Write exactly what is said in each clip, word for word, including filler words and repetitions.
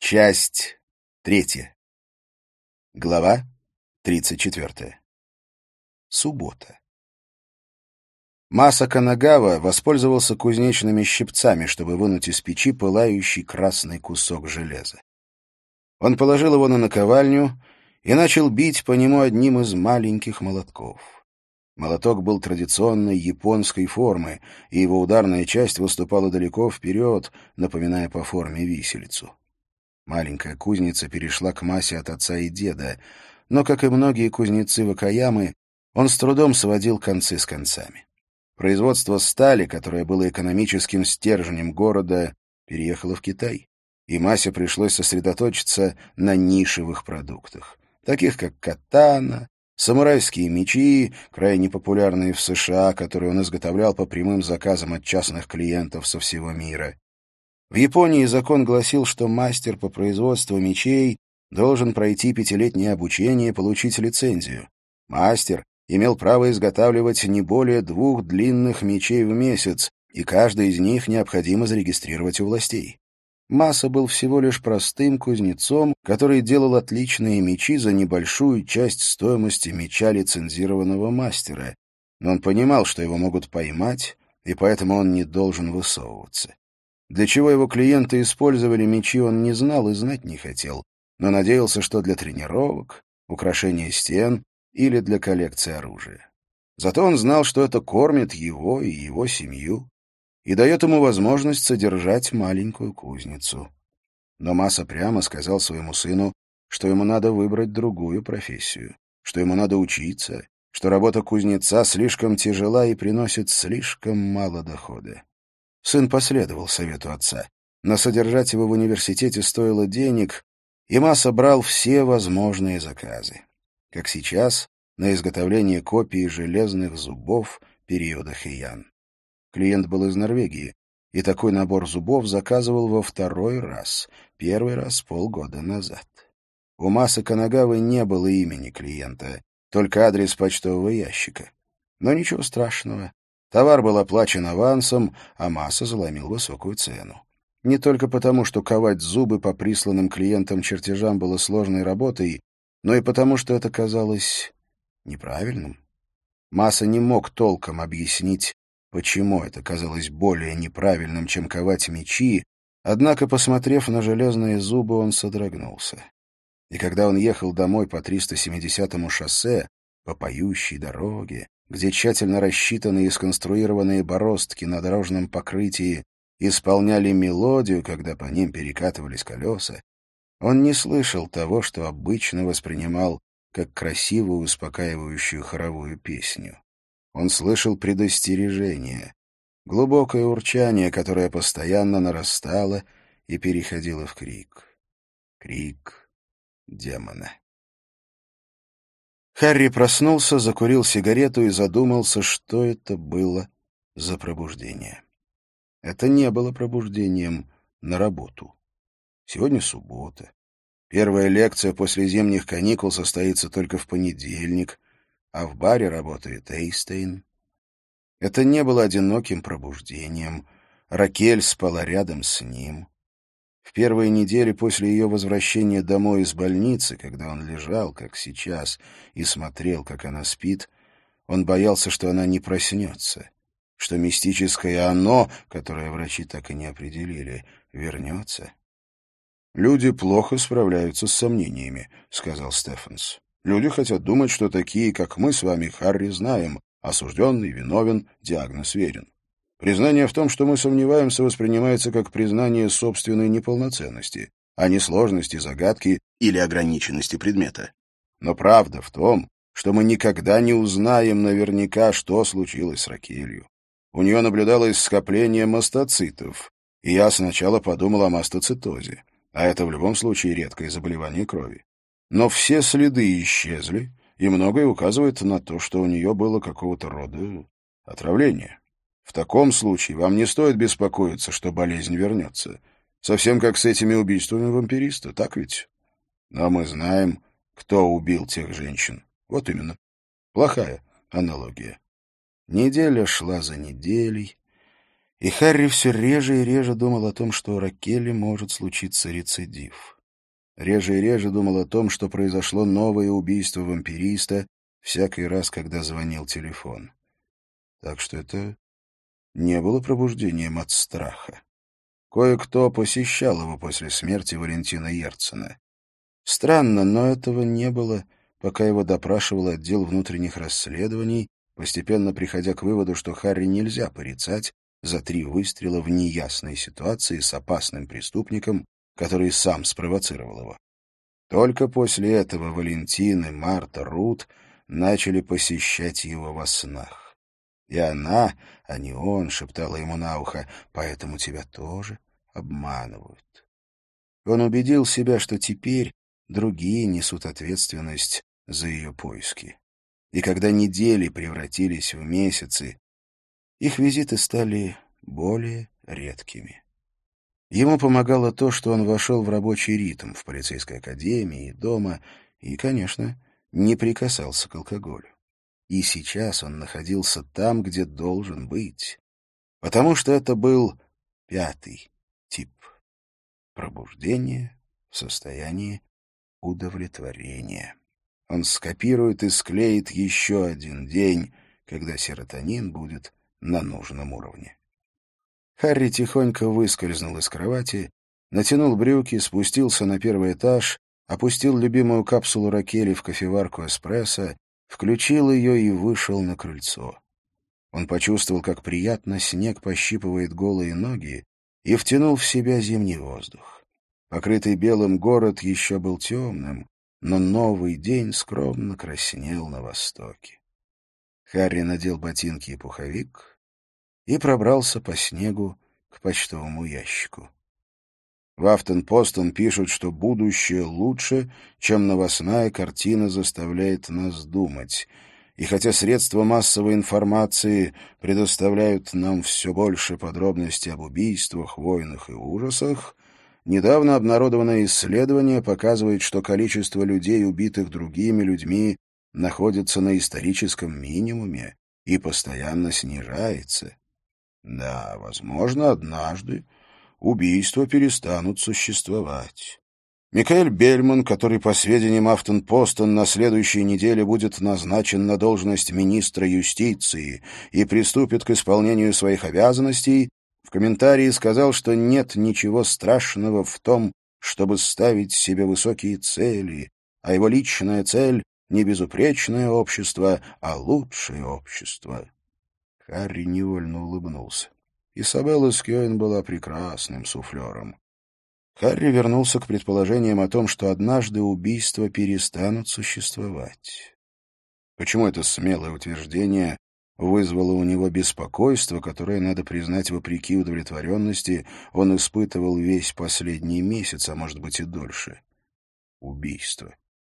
Часть третья. Глава тридцать четвертая. Суббота. Маса Канагава воспользовался кузнечными щипцами, чтобы вынуть из печи пылающий красный кусок железа. Он положил его на наковальню и начал бить по нему одним из маленьких молотков. Молоток был традиционной японской формы, и его ударная часть выступала далеко вперед, напоминая по форме виселицу. Маленькая кузница перешла к Масе от отца и деда, но, как и многие кузнецы Вакаямы, он с трудом сводил концы с концами. Производство стали, которое было экономическим стержнем города, переехало в Китай, и Масе пришлось сосредоточиться на нишевых продуктах, таких как катана, самурайские мечи, крайне популярные в США, которые он изготовлял по прямым заказам от частных клиентов со всего мира. В Японии закон гласил, что мастер по производству мечей должен пройти пятилетнее обучение и получить лицензию. Мастер имел право изготавливать не более двух длинных мечей в месяц, и каждый из них необходимо зарегистрировать у властей. Маса был всего лишь простым кузнецом, который делал отличные мечи за небольшую часть стоимости меча лицензированного мастера, но он понимал, что его могут поймать, и поэтому он не должен высовываться. Для чего его клиенты использовали мечи, он не знал и знать не хотел, но надеялся, что для тренировок, украшения стен или для коллекции оружия. Зато он знал, что это кормит его и его семью и дает ему возможность содержать маленькую кузницу. Но Маса прямо сказал своему сыну, что ему надо выбрать другую профессию, что ему надо учиться, что работа кузнеца слишком тяжела и приносит слишком мало дохода. Сын последовал совету отца, но содержать его в университете стоило денег, и Маса брал все возможные заказы. Как сейчас, на изготовление копии железных зубов периода Хэйан. Клиент был из Норвегии, и такой набор зубов заказывал во второй раз, первый раз полгода назад. У Масы Канагавы не было имени клиента, только адрес почтового ящика. Но ничего страшного. Товар был оплачен авансом, а Маса заломил высокую цену. Не только потому, что ковать зубы по присланным клиентам чертежам было сложной работой, но и потому, что это казалось неправильным. Маса не мог толком объяснить, почему это казалось более неправильным, чем ковать мечи, однако, посмотрев на железные зубы, он содрогнулся. И когда он ехал домой по триста семидесятому шоссе, по поющей дороге, где тщательно рассчитанные и сконструированные бороздки на дорожном покрытии исполняли мелодию, когда по ним перекатывались колеса, он не слышал того, что обычно воспринимал как красивую, успокаивающую хоровую песню. Он слышал предостережение, глубокое урчание, которое постоянно нарастало и переходило в крик. Крик демона. Харри проснулся, закурил сигарету и задумался, что это было за пробуждение. Это не было пробуждением на работу. Сегодня суббота. Первая лекция после зимних каникул состоится только в понедельник, а в баре работает Эйстейн. Это не было одиноким пробуждением. Ракель спала рядом с ним. В первые недели после ее возвращения домой из больницы, когда он лежал, как сейчас, и смотрел, как она спит, он боялся, что она не проснется, что мистическое «оно», которое врачи так и не определили, вернется. «Люди плохо справляются с сомнениями», — сказал Стефанс. «Люди хотят думать, что такие, как мы с вами, Харри, знаем. Осужденный, виновен, диагноз верен. Признание в том, что мы сомневаемся, воспринимается как признание собственной неполноценности, а не сложности загадки или ограниченности предмета. Но правда в том, что мы никогда не узнаем наверняка, что случилось с Ракелью. У нее наблюдалось скопление мастоцитов, и я сначала подумал о мастоцитозе, а это в любом случае редкое заболевание крови. Но все следы исчезли, и многое указывает на то, что у нее было какого-то рода отравление. В таком случае вам не стоит беспокоиться, что болезнь вернется. Совсем как с этими убийствами вампириста, так ведь? Но мы знаем, кто убил тех женщин. Вот именно. Плохая аналогия. Неделя шла за неделей, и Харри все реже и реже думал о том, что у Ракели может случиться рецидив. Реже и реже думал о том, что произошло новое убийство вампириста всякий раз, когда звонил телефон. Так что это не было пробуждением от страха. Кое-кто посещал его после смерти Валентина Ерцена. Странно, но этого не было, пока его допрашивал отдел внутренних расследований, постепенно приходя к выводу, что Харри нельзя порицать за три выстрела в неясной ситуации с опасным преступником, который сам спровоцировал его. Только после этого Валентин и Марта Рут начали посещать его во снах. И она, а не он, шептала ему на ухо: «Поэтому тебя тоже обманывают». Он убедил себя, что теперь другие несут ответственность за ее поиски. И когда недели превратились в месяцы, их визиты стали более редкими. Ему помогало то, что он вошел в рабочий ритм в полицейской академии и дома, и, конечно, не прикасался к алкоголю. И сейчас он находился там, где должен быть, потому что это был пятый тип — пробуждение в состоянии удовлетворения. Он скопирует и склеит еще один день, когда серотонин будет на нужном уровне. Харри тихонько выскользнул из кровати, натянул брюки, спустился на первый этаж, опустил любимую капсулу Ракели в кофеварку эспрессо, включил ее и вышел на крыльцо. Он почувствовал, как приятно снег пощипывает голые ноги, и втянул в себя зимний воздух. Покрытый белым город еще был темным, но новый день скромно краснел на востоке. Харри надел ботинки и пуховик и пробрался по снегу к почтовому ящику. В Афтен-Постен пишут, что будущее лучше, чем новостная картина заставляет нас думать. И хотя средства массовой информации предоставляют нам все больше подробностей об убийствах, войнах и ужасах, недавно обнародованное исследование показывает, что количество людей, убитых другими людьми, находится на историческом минимуме и постоянно снижается. Да, возможно, однажды убийства перестанут существовать. Микаэль Бельман, который, по сведениям Афтен-Постен, на следующей неделе будет назначен на должность министра юстиции и приступит к исполнению своих обязанностей, в комментарии сказал, что нет ничего страшного в том, чтобы ставить себе высокие цели, а его личная цель — не безупречное общество, а лучшее общество. Харри невольно улыбнулся. Изабелла Скьоин была прекрасным суфлером. Харри вернулся к предположениям о том, что однажды убийства перестанут существовать. Почему это смелое утверждение вызвало у него беспокойство, которое, надо признать, вопреки удовлетворенности, он испытывал весь последний месяц, а может быть и дольше? Убийство.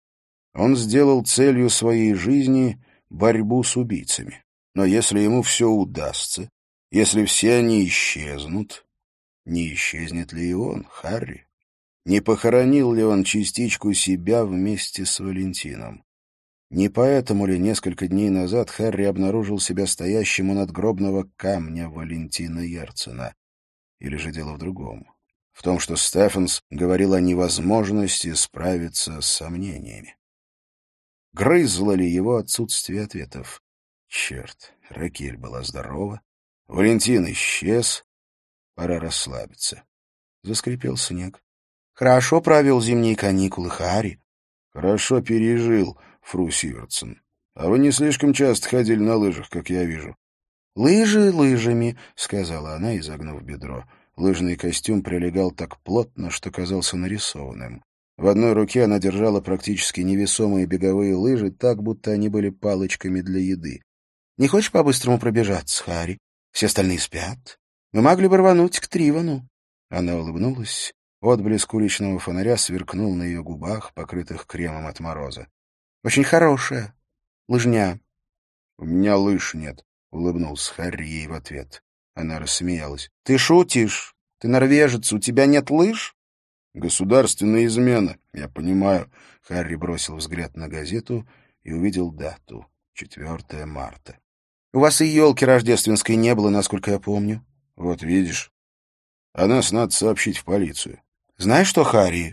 Он сделал целью своей жизни борьбу с убийцами. Но если ему все удастся, если все они исчезнут, не исчезнет ли и он, Харри? Не похоронил ли он частичку себя вместе с Валентином? Не поэтому ли несколько дней назад Харри обнаружил себя стоящим у надгробного камня Валентина Ерцена? Или же дело в другом? В том, что Стефенс говорил о невозможности справиться с сомнениями. Грызло ли его отсутствие ответов? Черт, Ракель была здорова, Валентин исчез, пора расслабиться. Заскрипел снег. Хорошо провел зимние каникулы, Харри. Хорошо пережил, фру Сивертсон. А вы не слишком часто ходили на лыжах, как я вижу. Лыжи лыжами, сказала она, изогнув бедро. Лыжный костюм прилегал так плотно, что казался нарисованным. В одной руке она держала практически невесомые беговые лыжи, так, будто они были палочками для еды. «Не хочешь по-быстрому пробежаться, Харри? Все остальные спят. Мы могли бы рвануть к Тривану». Она улыбнулась. Отблеск уличного фонаря сверкнул на ее губах, покрытых кремом от мороза. «Очень хорошая лыжня». «У меня лыж нет», — улыбнулся Харри ей в ответ. Она рассмеялась. «Ты шутишь? Ты норвежец, у тебя нет лыж?» «Государственная измена, я понимаю». Харри бросил взгляд на газету и увидел дату — четвёртое марта. «У вас и елки рождественской не было, насколько я помню». «Вот видишь. А нас надо сообщить в полицию». «Знаешь что, Харри,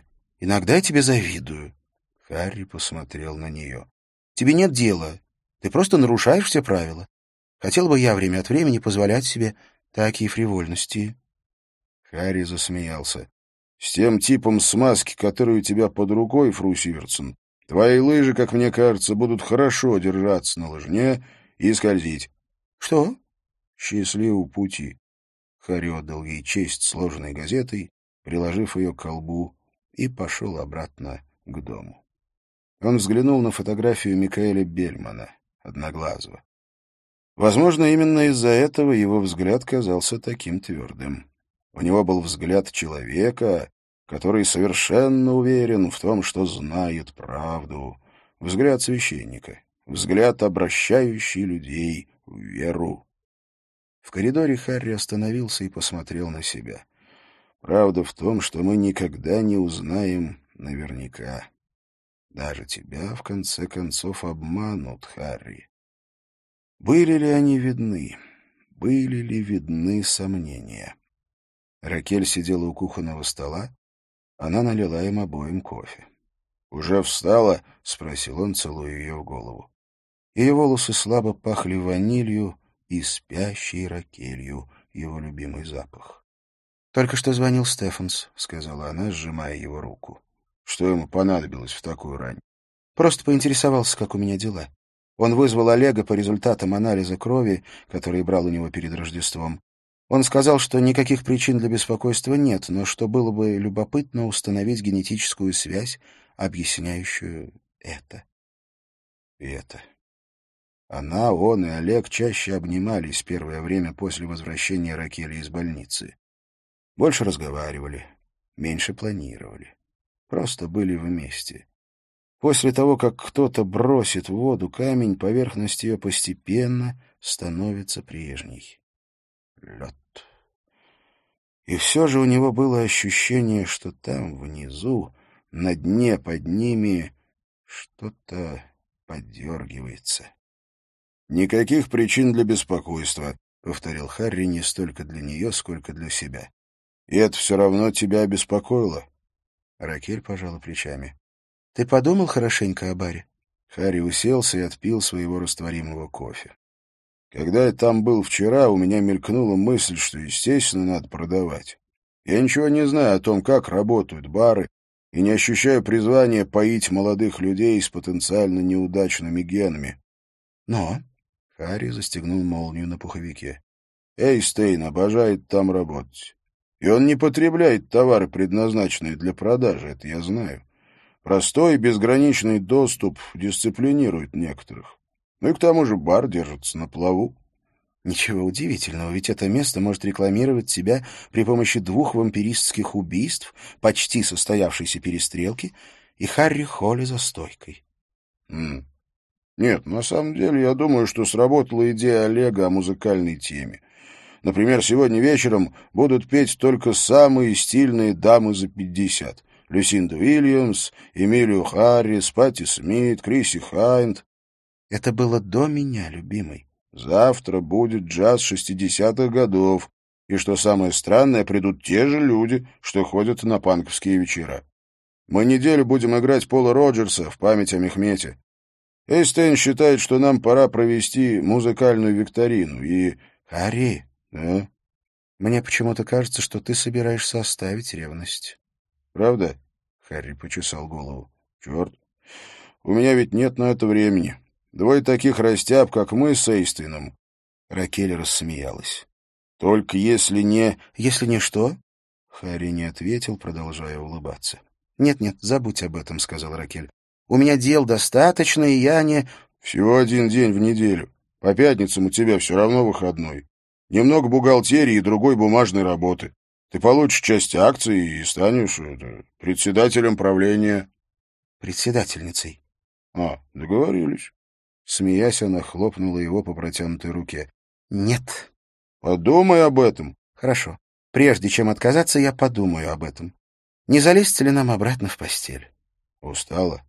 Иногда я тебе завидую». Харри посмотрел на нее. «Тебе нет дела. Ты просто нарушаешь все правила. Хотел бы я время от времени позволять себе такие фривольности». Харри засмеялся. «С тем типом смазки, который у тебя под рукой, фру Сиверсон, твои лыжи, как мне кажется, будут хорошо держаться на лыжне и скользить». «Что?» «Счастливого пути». Харри отдал ей честь сложенной газетой, приложив ее к колбу, и пошел обратно к дому. Он взглянул на фотографию Микаэля Бельмана, одноглазого. Возможно, именно из-за этого его взгляд казался таким твердым. У него был взгляд человека, который совершенно уверен в том, что знает правду. Взгляд священника, взгляд, обращающий людей в веру. В коридоре Харри остановился и посмотрел на себя. Правда в том, что мы никогда не узнаем наверняка. Даже тебя, в конце концов, обманут, Харри. Были ли они видны? Были ли видны сомнения? Ракель сидела у кухонного стола. Она налила им обоим кофе. «Уже встала?» — спросил он, целуя ее в голову. Ее волосы слабо пахли ванилью и спящей Ракелью, его любимый запах. «Только что звонил Стефанс», — сказала она, сжимая его руку. «Что ему понадобилось в такую рань?» «Просто поинтересовался, как у меня дела. Он вызвал Олега по результатам анализа крови, который брал у него перед Рождеством. Он сказал, что никаких причин для беспокойства нет, но что было бы любопытно установить генетическую связь, объясняющую это». И это. Она, он и Олег чаще обнимались первое время после возвращения Ракели из больницы. Больше разговаривали, меньше планировали. Просто были вместе. После того, как кто-то бросит в воду камень, поверхность ее постепенно становится прежней. Лед. И все же у него было ощущение, что там, внизу, на дне под ними, что-то подергивается. «Никаких причин для беспокойства», — повторил Харри не столько для нее, сколько для себя. «И это все равно тебя обеспокоило?» Ракель пожала плечами. «Ты подумал хорошенько о баре?» Харри уселся и отпил своего растворимого кофе. «Когда я там был вчера, у меня мелькнула мысль, что, естественно, надо продавать. Я ничего не знаю о том, как работают бары, и не ощущаю призвания поить молодых людей с потенциально неудачными генами. Но...» Харри застегнул молнию на пуховике. «Эйстейн обожает там работать. И он не потребляет товары, предназначенные для продажи, это я знаю. Простой безграничный доступ дисциплинирует некоторых. Ну и к тому же бар держится на плаву». «Ничего удивительного, ведь это место может рекламировать себя при помощи двух вампиристских убийств, почти состоявшейся перестрелки, и Харри Холли за стойкой». М. Нет, на самом деле, я думаю, что сработала идея Олега о музыкальной теме. Например, сегодня вечером будут петь только самые стильные дамы за пятьдесят. Люсинда Уильямс, Эмилию Харрис, Патти Смит, Криси Хайнд. «Это было до меня, любимый». Завтра будет джаз шестидесятых годов. И что самое странное, придут те же люди, что ходят на панковские вечера. Мы неделю будем играть Пола Роджерса в память о Мехмете. Эйстейн считает, что нам пора провести музыкальную викторину, и... «Харри, Да? мне почему-то кажется, что ты собираешься оставить ревность». Правда?» — Харри почесал голову. «Черт, у меня ведь нет на это времени. Двое таких растяб, как мы с Эйстейном». Ракель рассмеялась. «Только если не...» «Если не что?» Харри не ответил, продолжая улыбаться. «Нет-нет, забудь об этом», — сказал Ракель. «У меня дел достаточно, и я не...» «Всего один день в неделю. По пятницам у тебя все равно выходной. Немного бухгалтерии и другой бумажной работы. Ты получишь часть акций и станешь это, председателем правления». «Председательницей». «А, договорились». Смеясь, она хлопнула его по протянутой руке. «Нет». «Подумай об этом». «Хорошо. Прежде чем отказаться, я подумаю об этом. Не залезть ли нам обратно в постель?» «Устала?»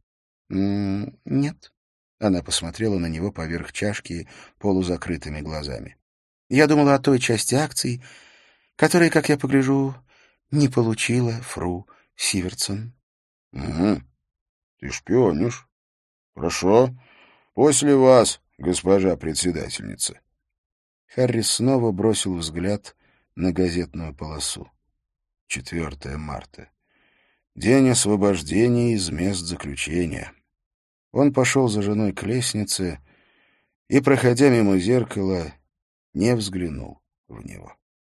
М -м «Нет». Она посмотрела на него поверх чашки полузакрытыми глазами. «Я думала о той части акций, которой, как я погляжу, не получила фру Сиверсон». — Угу. Ты шпионишь. Хорошо. После вас, госпожа председательница. Харрис снова бросил взгляд на газетную полосу. четвёртое марта. День освобождения из мест заключения. Он пошел за женой к лестнице и, проходя мимо зеркала, не взглянул в него.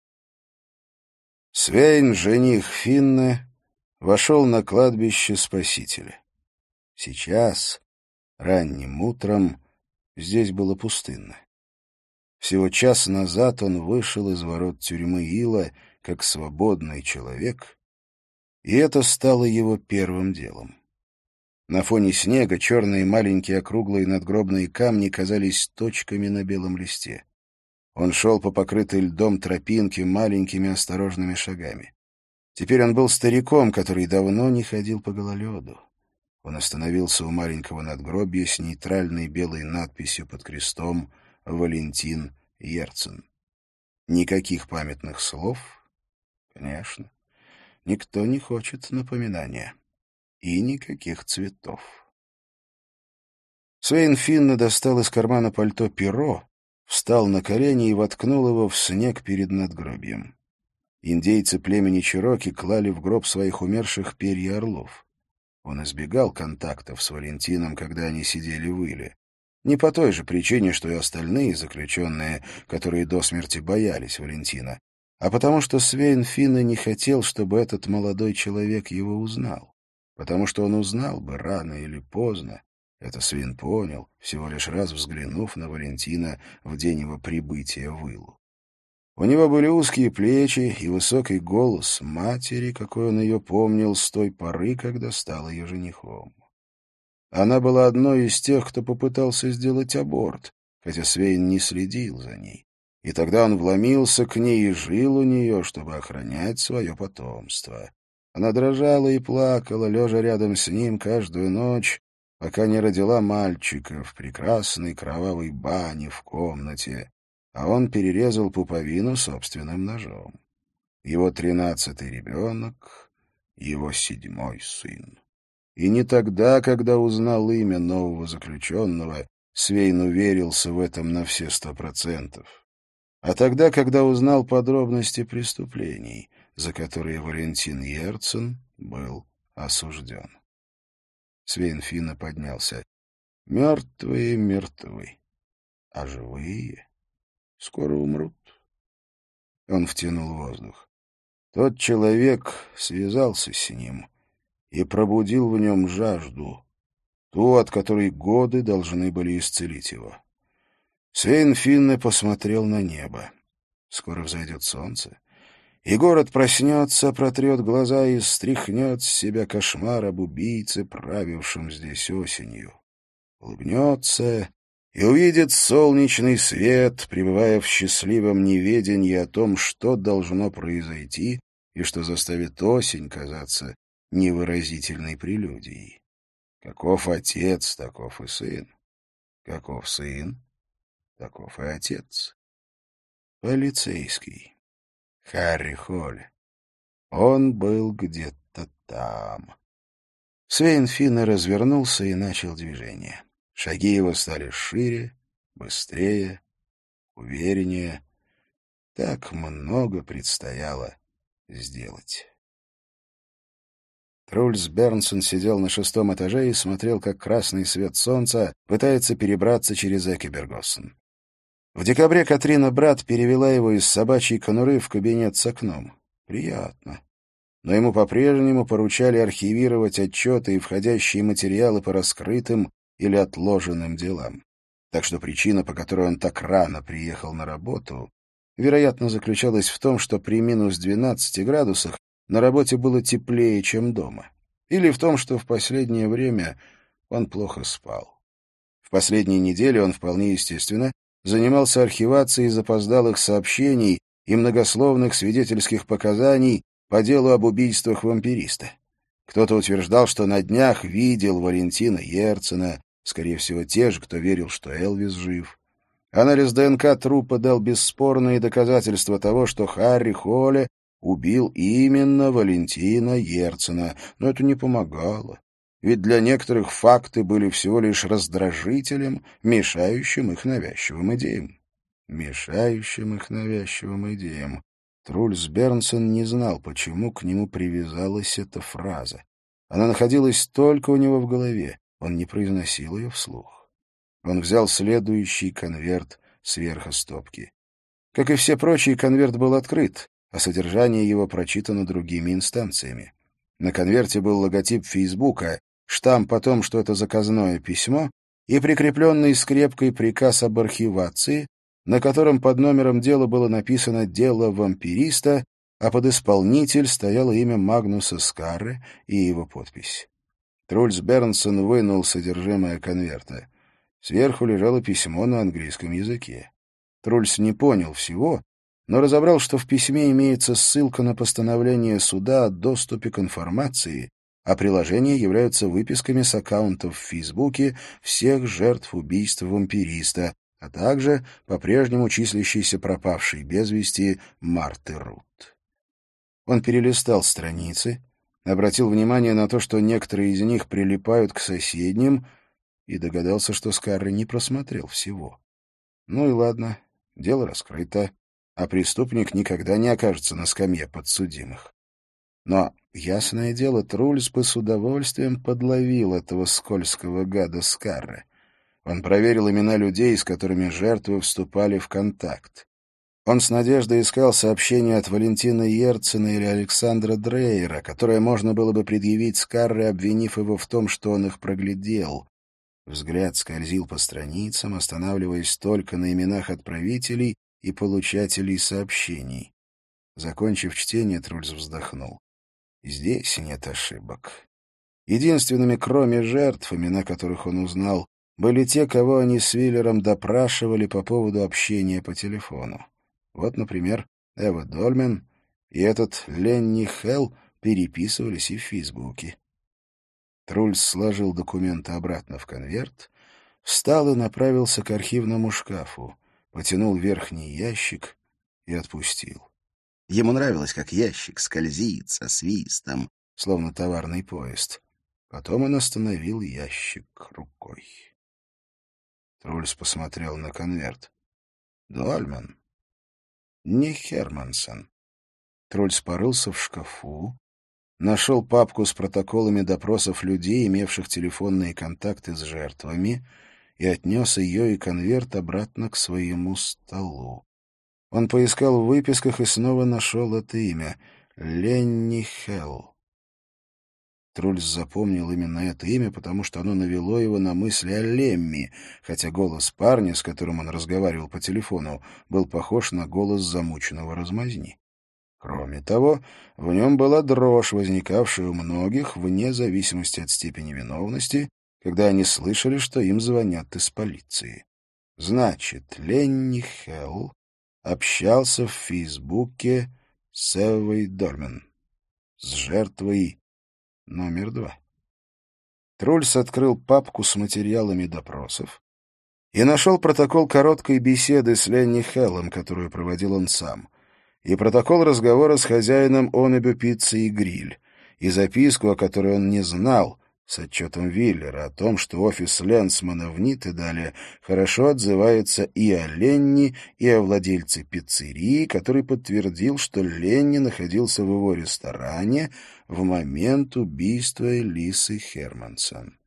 Свейн, жених Финны, вошел на кладбище Спасителя. Сейчас, ранним утром, здесь было пустынно. Всего час назад он вышел из ворот тюрьмы Ила как свободный человек, и это стало его первым делом. На фоне снега черные маленькие округлые надгробные камни казались точками на белом листе. Он шел по покрытой льдом тропинке маленькими осторожными шагами. Теперь он был стариком, который давно не ходил по гололеду. Он остановился у маленького надгробия с нейтральной белой надписью под крестом «Валентин Ерцен». Никаких памятных слов? Конечно. Никто не хочет напоминания. И никаких цветов. Свейн Финна достал из кармана пальто перо, встал на колени и воткнул его в снег перед надгробием. Индейцы племени Чероки клали в гроб своих умерших перья орлов. Он избегал контактов с Валентином, когда они сидели в Иле. Не по той же причине, что и остальные заключенные, которые до смерти боялись Валентина, а потому что Свейн Финна не хотел, чтобы этот молодой человек его узнал. Потому что он узнал бы рано или поздно. Это Свейн понял, всего лишь раз взглянув на Валентина в день его прибытия в Илу. У него были узкие плечи и высокий голос матери, какой он ее помнил с той поры, когда стал ее женихом. Она была одной из тех, кто попытался сделать аборт, хотя Свейн не следил за ней. И тогда он вломился к ней и жил у нее, чтобы охранять свое потомство. Она дрожала и плакала, лежа рядом с ним каждую ночь, пока не родила мальчика в прекрасной кровавой бане в комнате, а он перерезал пуповину собственным ножом. Его тринадцатый ребенок, его седьмой сын. И не тогда, когда узнал имя нового заключенного, Свейн уверился в этом на все сто процентов, а тогда, когда узнал подробности преступлений, за которые Валентин Ерцен был осужден. Свейн Финна поднялся. Мертвые мертвы, а живые скоро умрут. Он втянул воздух. Тот человек связался с ним и пробудил в нем жажду, ту, от которой годы должны были исцелить его. Свейн Финна посмотрел на небо. Скоро взойдет солнце, и город проснется, протрет глаза и стряхнет с себя кошмар об убийце, правившем здесь осенью. Улыбнется и увидит солнечный свет, пребывая в счастливом неведении о том, что должно произойти и что заставит осень казаться невыразительной прелюдией. Каков отец, таков и сын. Каков сын, таков и отец. Полицейский. Харри Холли. Он был где-то там. Свейн Финна развернулся и начал движение. Шаги его стали шире, быстрее, увереннее. Так много предстояло сделать. Трульс Бернсон сидел на шестом этаже и смотрел, как красный свет солнца пытается перебраться через Экибергоссен. В декабре Катрина Брат перевела его из собачьей конуры в кабинет с окном. Приятно. Но ему по-прежнему поручали архивировать отчеты и входящие материалы по раскрытым или отложенным делам. Так что причина, по которой он так рано приехал на работу, вероятно, заключалась в том, что при минус двенадцати градусах на работе было теплее, чем дома. Или в том, что в последнее время он плохо спал. В последние недели он, вполне естественно, занимался архивацией запоздалых сообщений и многословных свидетельских показаний по делу об убийствах вампириста. Кто-то утверждал, что на днях видел Валентина Ерцена, скорее всего, те же, кто верил, что Элвис жив. Анализ ДНК трупа дал бесспорные доказательства того, что Харри Холли убил именно Валентина Ерцена, но это не помогало. Ведь для некоторых факты были всего лишь раздражителем, мешающим их навязчивым идеям. Мешающим их навязчивым идеям. Трульс Бернсон не знал, почему к нему привязалась эта фраза. Она находилась только у него в голове, он не произносил ее вслух. Он взял следующий конверт сверху стопки. Как и все прочие, конверт был открыт, а содержание его прочитано другими инстанциями. На конверте был логотип Фейсбука, штамп о том, что это заказное письмо, и прикрепленный скрепкой приказ об архивации, на котором под номером дела было написано «Дело вампириста», а под исполнитель стояло имя Магнуса Скарре и его подпись. Трульс Бернсон вынул содержимое конверта. Сверху лежало письмо на английском языке. Трульс не понял всего, но разобрал, что в письме имеется ссылка на постановление суда о доступе к информации, а приложения являются выписками с аккаунтов в Фейсбуке всех жертв убийства вампириста, а также по-прежнему числящейся пропавшей без вести Марты Рут. Он перелистал страницы, обратил внимание на то, что некоторые из них прилипают к соседним, и догадался, что Скарре не просмотрел всего. Ну и ладно, дело раскрыто, а преступник никогда не окажется на скамье подсудимых. Но, ясное дело, Трульс бы с удовольствием подловил этого скользкого гада Скарре. Он проверил имена людей, с которыми жертвы вступали в контакт. Он с надеждой искал сообщения от Валентина Ерцена или Александра Дрейера, которое можно было бы предъявить Скарре, обвинив его в том, что он их проглядел. Взгляд скользил по страницам, останавливаясь только на именах отправителей и получателей сообщений. Закончив чтение, Трульс вздохнул. Здесь нет ошибок. Единственными, кроме жертв, имена которых он узнал, были те, кого они с Виллером допрашивали по поводу общения по телефону. Вот, например, Эва Дольмен и этот Ленни Хелл переписывались и в Фейсбуке. Трульс сложил документы обратно в конверт, встал и направился к архивному шкафу, потянул верхний ящик и отпустил. Ему нравилось, как ящик скользит со свистом, словно товарный поезд. Потом он остановил ящик рукой. Трульс посмотрел на конверт. Дольмен. Не Хермансон. Трульс порылся в шкафу, нашел папку с протоколами допросов людей, имевших телефонные контакты с жертвами, и отнес ее и конверт обратно к своему столу. Он поискал в выписках и снова нашел это имя — Ленни Хелл. Трульс запомнил именно это имя, потому что оно навело его на мысли о Лемми, хотя голос парня, с которым он разговаривал по телефону, был похож на голос замученного размазни. Кроме того, в нем была дрожь, возникавшая у многих, вне зависимости от степени виновности, когда они слышали, что им звонят из полиции. Значит, Ленни Хелл общался в Фейсбуке с Эвой Дольмен, с жертвой номер два. Трульс открыл папку с материалами допросов и нашел протокол короткой беседы с Ленни Хеллом, которую проводил он сам, и протокол разговора с хозяином Онебю пиццы и гриль, и записку, о которой он не знал, с отчетом Виллера о том, что офис Ленсмана в Ниттедале хорошо отзывается и о Ленни, и о владельце пиццерии, который подтвердил, что Ленни находился в его ресторане в момент убийства Элисы Хермансон.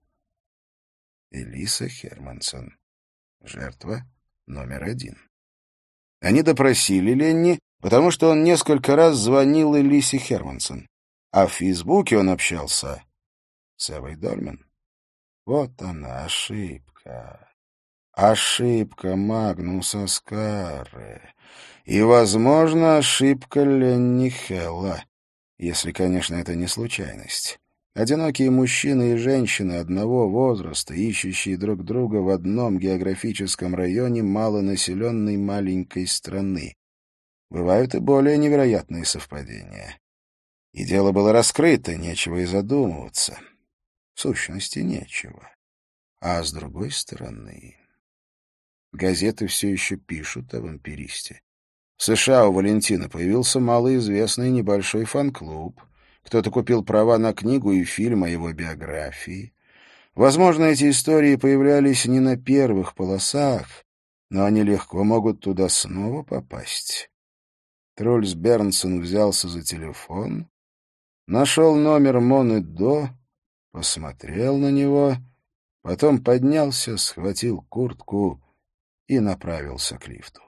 Элиса Хермансон. Жертва номер один. Они допросили Ленни, потому что он несколько раз звонил Элисе Хермансон, а в Фейсбуке он общался с Эвой Дольмен. Вот она, ошибка. Ошибка Магнуса Скарре. И, возможно, ошибка Ленни Хелла, если, конечно, это не случайность. Одинокие мужчины и женщины одного возраста, ищущие друг друга в одном географическом районе малонаселенной маленькой страны. Бывают и более невероятные совпадения. И дело было раскрыто, нечего и задумываться. В сущности, нечего. А с другой стороны, газеты все еще пишут о вампиристе. В США у Валентина появился малоизвестный небольшой фан-клуб. Кто-то купил права на книгу и фильм о его биографии. Возможно, эти истории появлялись не на первых полосах, но они легко могут туда снова попасть. Трульс Бернсон взялся за телефон, нашел номер Моны До, посмотрел на него, потом поднялся, схватил куртку и направился к лифту.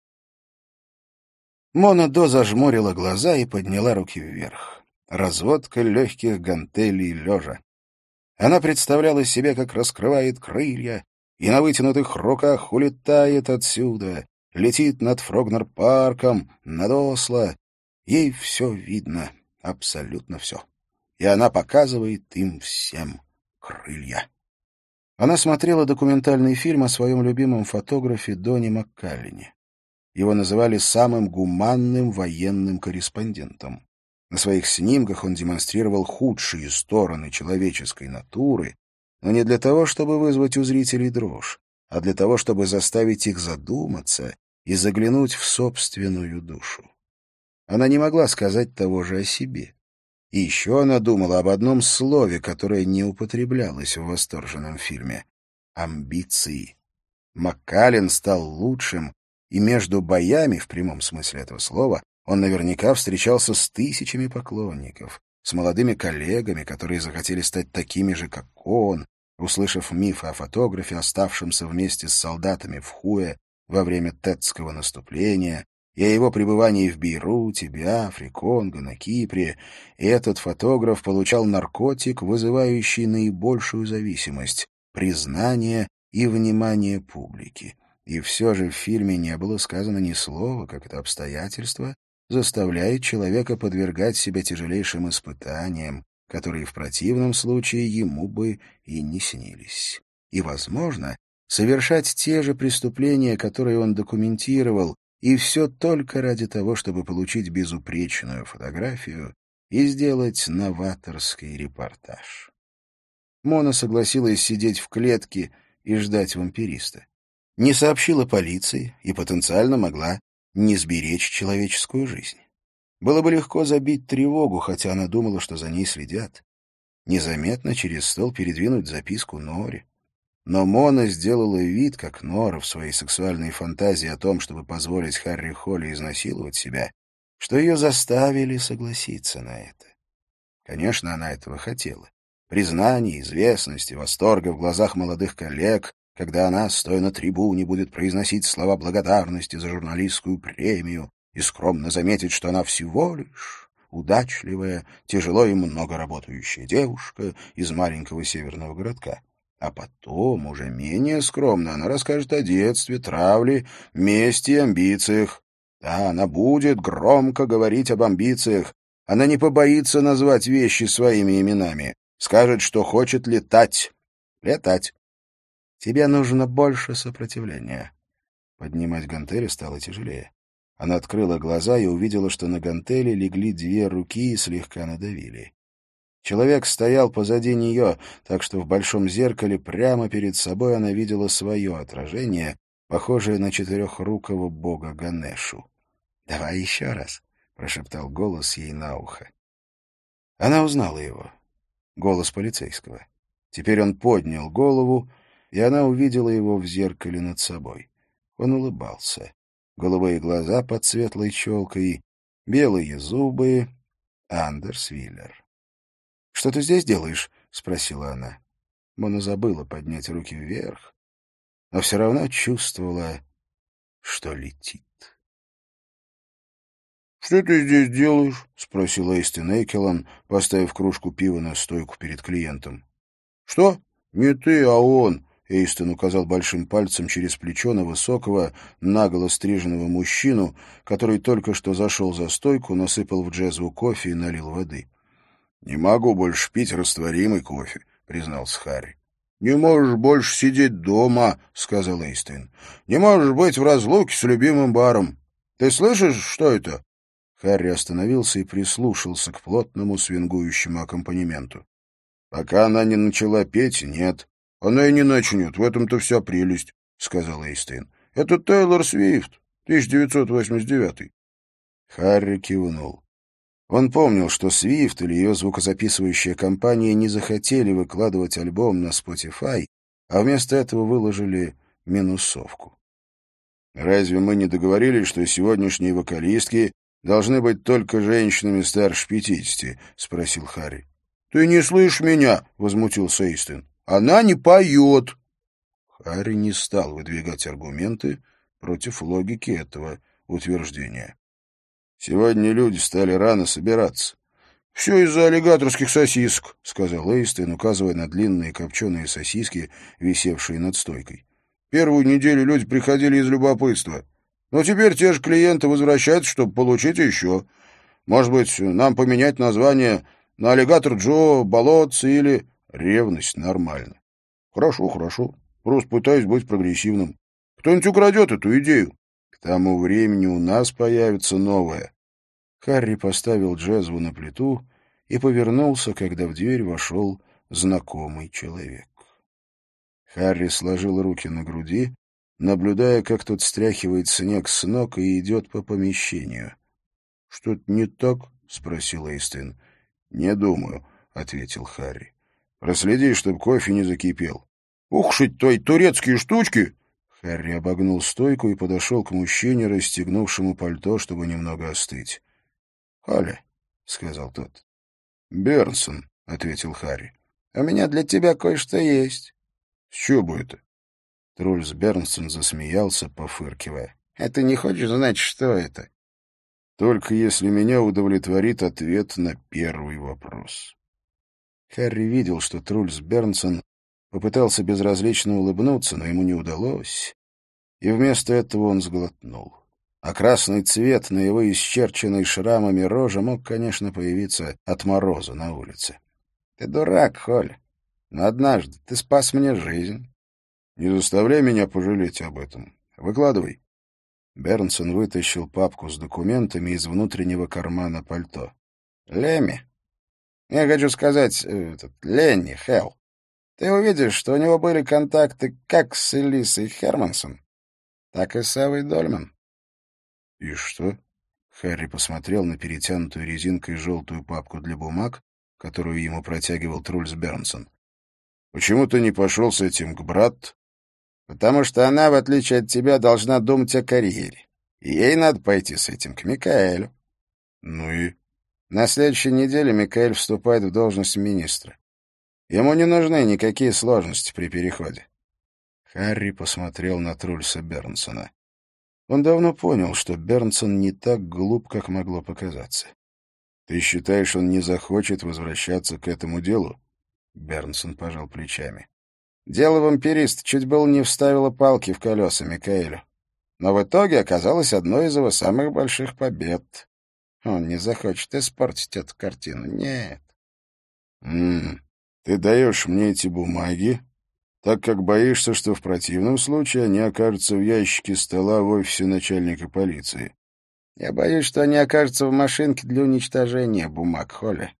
Мона До зажмурила глаза и подняла руки вверх. Разводка легких гантелей лежа. Она представляла себе, как раскрывает крылья и на вытянутых руках улетает отсюда, летит над Фрогнер-парком, над Осло. Ей все видно, абсолютно все. И она показывает им всем крылья. Она смотрела документальный фильм о своем любимом фотографе Доне Маккаллене. Его называли самым гуманным военным корреспондентом. На своих снимках он демонстрировал худшие стороны человеческой натуры, но не для того, чтобы вызвать у зрителей дрожь, а для того, чтобы заставить их задуматься и заглянуть в собственную душу. Она не могла сказать того же о себе. И еще она думала об одном слове, которое не употреблялось в восторженном фильме — амбиции. Маккаллен стал лучшим, и между боями, в прямом смысле этого слова, он наверняка встречался с тысячами поклонников, с молодыми коллегами, которые захотели стать такими же, как он, услышав мифы о фотографе, оставшемся вместе с солдатами в Хуэ во время Тетского наступления, и о его пребывании в Бейруте, Биафре, Конго, на Кипре. И этот фотограф получал наркотик, вызывающий наибольшую зависимость — признание и внимание публики. И все же в фильме не было сказано ни слова, как это обстоятельство заставляет человека подвергать себя тяжелейшим испытаниям, которые в противном случае ему бы и не снились. И, возможно, совершать те же преступления, которые он документировал, и все только ради того, чтобы получить безупречную фотографию и сделать новаторский репортаж. Мона согласилась сидеть в клетке и ждать вампириста. Не сообщила полиции и потенциально могла не сберечь человеческую жизнь. Было бы легко забить тревогу, хотя она думала, что за ней следят. Незаметно через стол передвинуть записку Норе. Но Мона сделала вид, как Нора в своей сексуальной фантазии о том, чтобы позволить Харри Холли изнасиловать себя, что ее заставили согласиться на это. Конечно, она этого хотела. Признание, известности, восторга в глазах молодых коллег, когда она, стоя на трибуне, будет произносить слова благодарности за журналистскую премию и скромно заметить, что она всего лишь удачливая, тяжело и много работающая девушка из маленького северного городка. А потом, уже менее скромно, она расскажет о детстве, травле, мести и амбициях. Да, она будет громко говорить об амбициях. Она не побоится назвать вещи своими именами. Скажет, что хочет летать. Летать. Тебе нужно больше сопротивления. Поднимать гантели стало тяжелее. Она открыла глаза и увидела, что на гантели легли две руки и слегка надавили. Человек стоял позади нее, так что в большом зеркале прямо перед собой она видела свое отражение, похожее на четырехрукого бога Ганешу. — Давай еще раз, — прошептал голос ей на ухо. Она узнала его. Голос полицейского. Теперь он поднял голову, и она увидела его в зеркале над собой. Он улыбался. Голубые глаза под светлой челкой, белые зубы. Андерс Виллер. — Что ты здесь делаешь? — спросила она. Мона забыла поднять руки вверх, но все равно чувствовала, что летит. — Что ты здесь делаешь? — спросил Эйстон Эйкелан, поставив кружку пива на стойку перед клиентом. — Что? Не ты, а он. Эйстон указал большим пальцем через плечо на высокого, наголо стриженного мужчину, который только что зашел за стойку, насыпал в джезву кофе и налил воды. — Не могу больше пить растворимый кофе, — признался Харри. — Не можешь больше сидеть дома, — сказал Эйстон. — Не можешь быть в разлуке с любимым баром. Ты слышишь, что это? Харри остановился и прислушался к плотному свингующему аккомпанементу. — Пока она не начала петь, нет. — Она и не начнет, в этом-то вся прелесть, — сказал Эйстейн. — Это Тейлор Свифт. тысяча девятьсот восемьдесят девятый. Харри кивнул. Он помнил, что Свифт или ее звукозаписывающая компания не захотели выкладывать альбом на Spotify, а вместо этого выложили минусовку. «Разве мы не договорились, что сегодняшние вокалистки должны быть только женщинами старше пятидесяти?» — спросил Харри. «Ты не слышишь меня?» — возмутился Эйстин. «Она не поет!» Харри не стал выдвигать аргументы против логики этого утверждения. «Сегодня люди стали рано собираться». «Все из-за аллигаторских сосисок», — сказал Эйстин, указывая на длинные копченые сосиски, висевшие над стойкой. «Первую неделю люди приходили из любопытства. Но теперь те же клиенты возвращаются, чтобы получить еще. Может быть, нам поменять название на аллигатор Джо, болотце или ревность нормально?» «Хорошо, хорошо. Просто пытаюсь быть прогрессивным. Кто-нибудь украдет эту идею. К тому времени у нас появится новая». Харри поставил джезву на плиту и повернулся, когда в дверь вошел знакомый человек. Харри сложил руки на груди, наблюдая, как тот стряхивает снег с ног и идет по помещению. — Что-то не так? — спросил Эйстин. — Не думаю, — ответил Харри. — Проследи, чтобы кофе не закипел. — Ух, уж эти твои турецкие штучки! Харри обогнул стойку и подошел к мужчине, расстегнувшему пальто, чтобы немного остыть. — Оля, — сказал тот. — Бернсон, — ответил Харри. — У меня для тебя кое-что есть. — С чего бы это? Трульс Бернсон засмеялся, пофыркивая. — Это не хочешь знать, что это? — Только если меня удовлетворит ответ на первый вопрос. Харри видел, что Трульс Бернсон попытался безразлично улыбнуться, но ему не удалось, и вместо этого он сглотнул. А красный цвет на его исчерченной шрамами роже мог, конечно, появиться от мороза на улице. — Ты дурак, Холь, но однажды ты спас мне жизнь. — Не заставляй меня пожалеть об этом. Выкладывай. Бернсон вытащил папку с документами из внутреннего кармана пальто. — Лемми. Я хочу сказать, этот, Ленни, Хелл. Ты увидишь, что у него были контакты как с Элисой Хермансон, так и с Эвой Дольман. — И что? Харри посмотрел на перетянутую резинкой желтую папку для бумаг, которую ему протягивал Трульс Бернсон. — Почему ты не пошел с этим к брат? — Потому что она, в отличие от тебя, должна думать о карьере. И ей надо пойти с этим к Микаэлю. — Ну и? На следующей неделе Микаэль вступает в должность министра. Ему не нужны никакие сложности при переходе. Харри посмотрел на Трульса Бернсона. Он давно понял, что Бернсон не так глуп, как могло показаться. — Ты считаешь, он не захочет возвращаться к этому делу? Бернсон пожал плечами. — Дело вампириста чуть было не вставило палки в колеса Микаэлю. Но в итоге оказалось одной из его самых больших побед. Он не захочет испортить эту картину. Нет. М-м, ты даешь мне эти бумаги, так как боишься, что в противном случае они окажутся в ящике стола в офисе начальника полиции. Я боюсь, что они окажутся в машинке для уничтожения бумаг, Холли.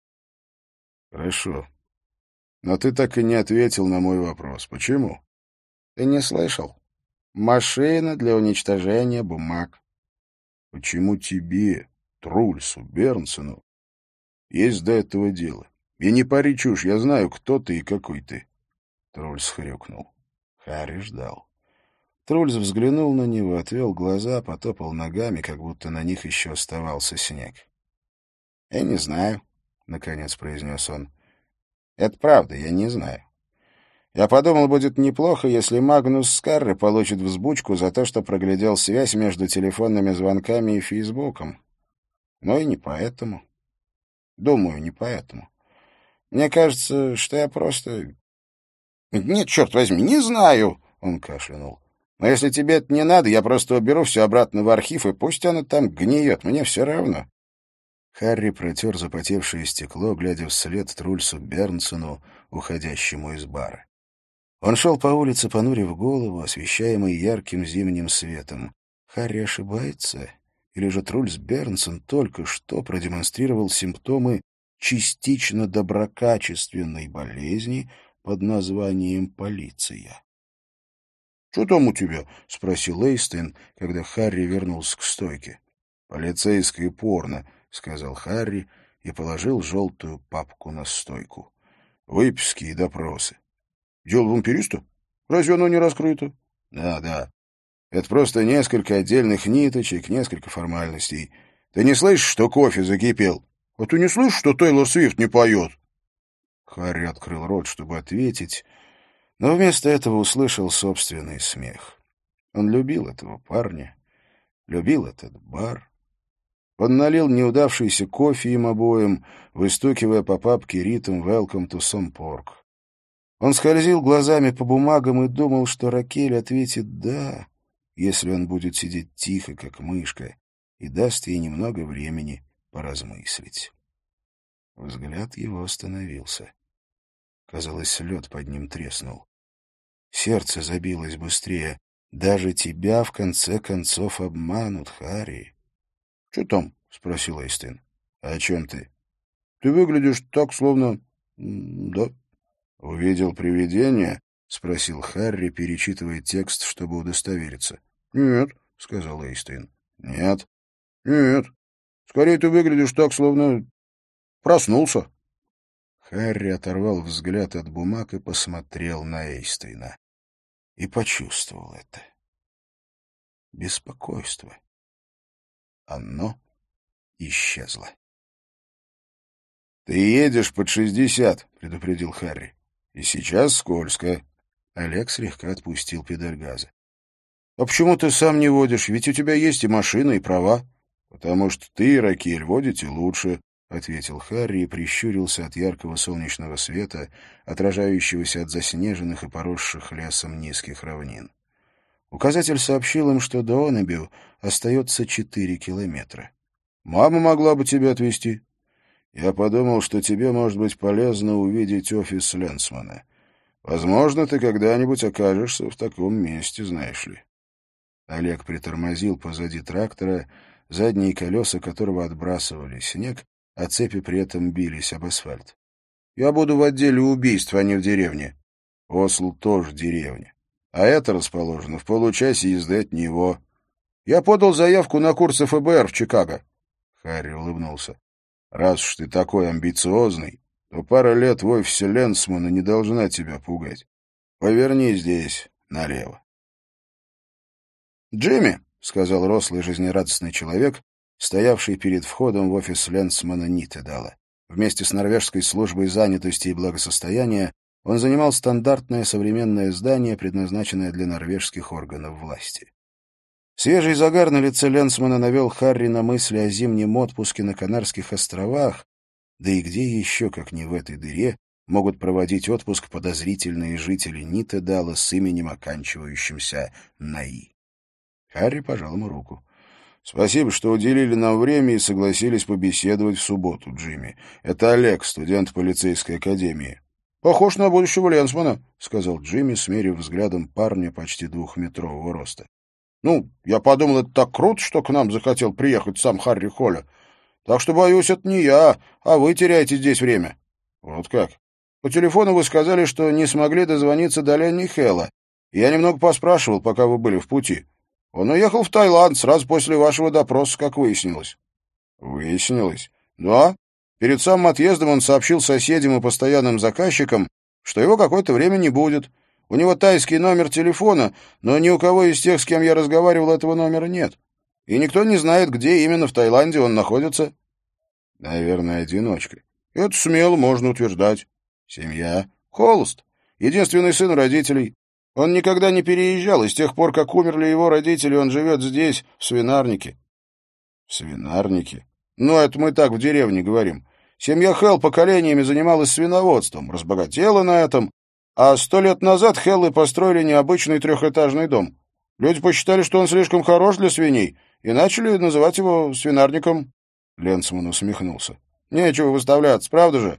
Хорошо. Но ты так и не ответил на мой вопрос. Почему? Ты не слышал? Машина для уничтожения бумаг. Почему тебе, Трульсу Бернсону, есть до этого дело? И не пари чушь, я знаю, кто ты и какой ты. Трульс хрюкнул. Харри ждал. Трульс взглянул на него, отвел глаза, потопал ногами, как будто на них еще оставался снег. — Я не знаю, — наконец произнес он. — Это правда, я не знаю. Я подумал, будет неплохо, если Магнус Скарре получит взбучку за то, что проглядел связь между телефонными звонками и Фейсбуком. Но и не поэтому. Думаю, не поэтому. Мне кажется, что я просто... Нет, черт возьми, не знаю, — он кашлянул. Но если тебе это не надо, я просто уберу все обратно в архив, и пусть оно там гниет, мне все равно. Харри протер запотевшее стекло, глядя вслед Трульсу Бернсону, уходящему из бара. Он шел по улице, понурив голову, освещаемый ярким зимним светом. Харри ошибается? Или же Трульс Бернсон только что продемонстрировал симптомы частично доброкачественной болезни под названием полиция? «Что там у тебя?» — спросил Эйстейн, когда Харри вернулся к стойке. «Полицейское порно», — сказал Харри и положил желтую папку на стойку. «Выписки и допросы». «Дело вампириста? Разве оно не раскрыто?» «Да, да. Это просто несколько отдельных ниточек, несколько формальностей. Ты не слышишь, что кофе закипел? А ты не слышишь, что Тейлор Свифт не поет?» Харри открыл рот, чтобы ответить, но вместо этого услышал собственный смех. Он любил этого парня, любил этот бар. Он налил неудавшийся кофе им обоим, выстукивая по папке ритм «Welcome to some pork». Он скользил глазами по бумагам и думал, что Ракель ответит «да», если он будет сидеть тихо, как мышка, и даст ей немного времени поразмыслить. Взгляд его остановился. Казалось, лед под ним треснул. Сердце забилось быстрее. Даже тебя, в конце концов, обманут, Харри. — Что там? — спросил Эйстейн. — О чем ты? — Ты выглядишь так, словно... Да. — Увидел привидение? — спросил Харри, перечитывая текст, чтобы удостовериться. — Нет, — сказал Эйстейн. — Нет? — Нет. Скорее, ты выглядишь так, словно... проснулся. Харри оторвал взгляд от бумаг и посмотрел на Эйстейна. И почувствовал это. Беспокойство. Оно исчезло. — Ты едешь под шестьдесят, — предупредил Харри. — И сейчас скользко. Олег слегка отпустил педаль газа. — А почему ты сам не водишь? Ведь у тебя есть и машина, и права. — Потому что ты, Ракель, водите лучше, — ответил Харри и прищурился от яркого солнечного света, отражающегося от заснеженных и поросших лесом низких равнин. Указатель сообщил им, что до Онебю остается четыре километра. «Мама могла бы тебя отвезти. Я подумал, что тебе может быть полезно увидеть офис Ленсмана. Возможно, ты когда-нибудь окажешься в таком месте, знаешь ли». Олег притормозил позади трактора, задние колеса которого отбрасывали снег, а цепи при этом бились об асфальт. «Я буду в отделе убийств, а не в деревне». «Осл тоже деревня. А это расположено в получасе езды от него. Я подал заявку на курс эф бэ эр в Чикаго». Харри улыбнулся. «Раз уж ты такой амбициозный, то пара лет в офисе Ленсмана не должна тебя пугать. Поверни здесь налево». «Джимми», — сказал рослый жизнерадостный человек, стоявший перед входом в офис Ленсмана Ниттедала. Вместе с норвежской службой занятости и благосостояния он занимал стандартное современное здание, предназначенное для норвежских органов власти. Свежий загар на лице Ленсмана навел Харри на мысли о зимнем отпуске на Канарских островах, да и где еще, как не в этой дыре, могут проводить отпуск подозрительные жители Ниттедала с именем, оканчивающимся на «и». Харри пожал ему руку. «Спасибо, что уделили нам время и согласились побеседовать в субботу, Джимми. Это Олег, студент полицейской академии». «Похож на будущего Ленсмана», — сказал Джимми, смерив взглядом парня почти двухметрового роста. «Ну, я подумал, это так круто, что к нам захотел приехать сам Харри Холля. Так что, боюсь, это не я, а вы теряете здесь время». «Вот как?» «По телефону вы сказали, что не смогли дозвониться до Ленни Хэлла. Я немного поспрашивал, пока вы были в пути. Он уехал в Таиланд сразу после вашего допроса, как выяснилось». «Выяснилось?» «Да. Перед самым отъездом он сообщил соседям и постоянным заказчикам, что его какое-то время не будет. У него тайский номер телефона, но ни у кого из тех, с кем я разговаривал, этого номера нет. И никто не знает, где именно в Таиланде он находится». «Наверное, одиночка». «Это смело можно утверждать». «Семья?» «Холост. Единственный сын родителей. Он никогда не переезжал, и с тех пор, как умерли его родители, он живет здесь, в Свинарнике». «В Свинарнике?» «Ну, это мы так в деревне говорим. Семья Хэлл поколениями занималась свиноводством, разбогатела на этом, а сто лет назад Хэллы построили необычный трехэтажный дом. Люди посчитали, что он слишком хорош для свиней, и начали называть его свинарником». Ленсман усмехнулся. «Нечего выставляться, правда же?»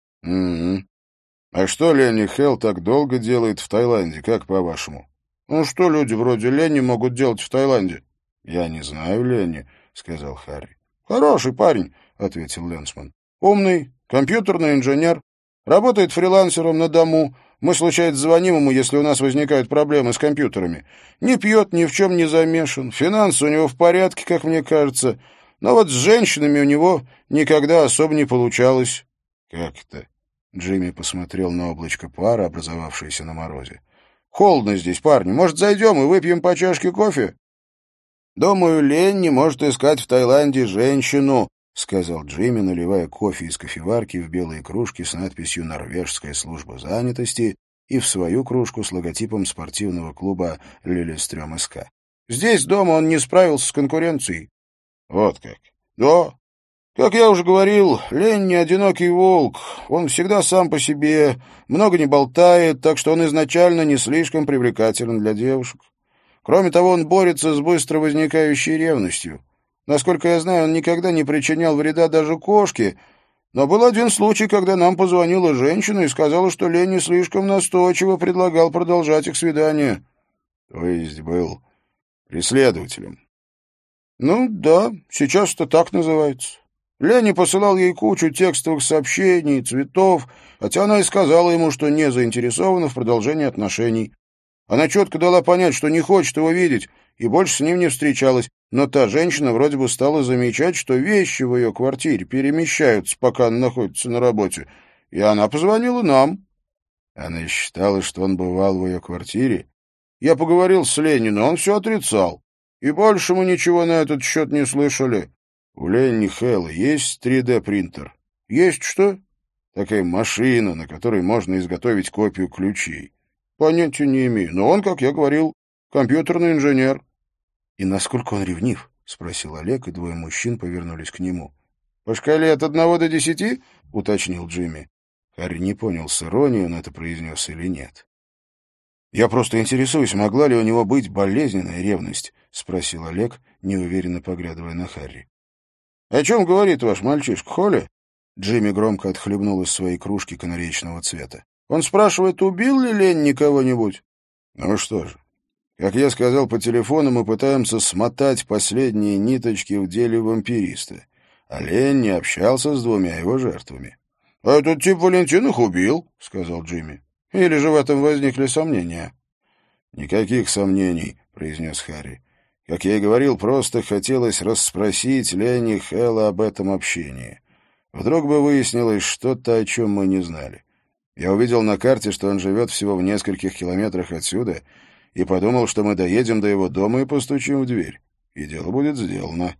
«Угу. А что Ленни Хэлл так долго делает в Таиланде, как по-вашему?» «Ну что люди вроде Ленни могут делать в Таиланде?» «Я не знаю Ленни», — сказал Харри. «Хороший парень», — ответил Ленсман. «Умный, компьютерный инженер, работает фрилансером на дому, Мы, случается, звоним ему, если у нас возникают проблемы с компьютерами. Не пьет, ни в чем не замешан. Финансы у него в порядке, как мне кажется. Но вот с женщинами у него никогда особо не получалось». «Как это?» Джимми посмотрел на облачко пара, образовавшееся на морозе. «Холодно здесь, парни. Может, зайдем и выпьем по чашке кофе?» «Думаю, Ленни может искать в Таиланде женщину», — сказал Джимми, наливая кофе из кофеварки в белые кружки с надписью «Норвежская служба занятости» и в свою кружку с логотипом спортивного клуба «Лилестрём СК». «Здесь дома он не справился с конкуренцией». «Вот как?» «Да. Как я уже говорил, Ленни — одинокий волк. Он всегда сам по себе, много не болтает, так что он изначально не слишком привлекателен для девушек. Кроме того, он борется с быстро возникающей ревностью. Насколько я знаю, он никогда не причинял вреда даже кошке, но был один случай, когда нам позвонила женщина и сказала, что Ленни слишком настойчиво предлагал продолжать их свидание». «То есть был преследователем?» «Ну да, сейчас это так называется. Ленни посылал ей кучу текстовых сообщений, цветов, хотя она и сказала ему, что не заинтересована в продолжении отношений. Она четко дала понять, что не хочет его видеть, и больше с ним не встречалась, но та женщина вроде бы стала замечать, что вещи в ее квартире перемещаются, пока она находится на работе, и она позвонила нам». «Она считала, что он бывал в ее квартире?» «Я поговорил с Ленни, но он все отрицал, и больше мы ничего на этот счет не слышали». «У Ленни Хэлла есть три дэ принтер?» «Есть что?» «Такая машина, на которой можно изготовить копию ключей». «Понятия не имею, но он, как я говорил, компьютерный инженер». «И насколько он ревнив?» — спросил Олег, и двое мужчин повернулись к нему. «По шкале от одного до десяти?» — уточнил Джимми. Харри не понял, с иронией он это произнес или нет. «Я просто интересуюсь, могла ли у него быть болезненная ревность?» — спросил Олег, неуверенно поглядывая на Харри. «О чем говорит ваш мальчишка, Холли?» Джимми громко отхлебнул из своей кружки канареечного цвета. «Он спрашивает, убил ли Ленни кого-нибудь?» «Ну что же, как я сказал по телефону, мы пытаемся смотать последние ниточки в деле вампириста. А Ленни общался с двумя его жертвами». «А этот тип Валентин их убил», — сказал Джимми. «Или же в этом возникли сомнения?» «Никаких сомнений», — произнес Харри. «Как я и говорил, просто хотелось расспросить Ленни Хэлла об этом общении. Вдруг бы выяснилось что-то, о чем мы не знали. Я увидел на карте, что он живет всего в нескольких километрах отсюда, и подумал, что мы доедем до его дома и постучим в дверь, и дело будет сделано».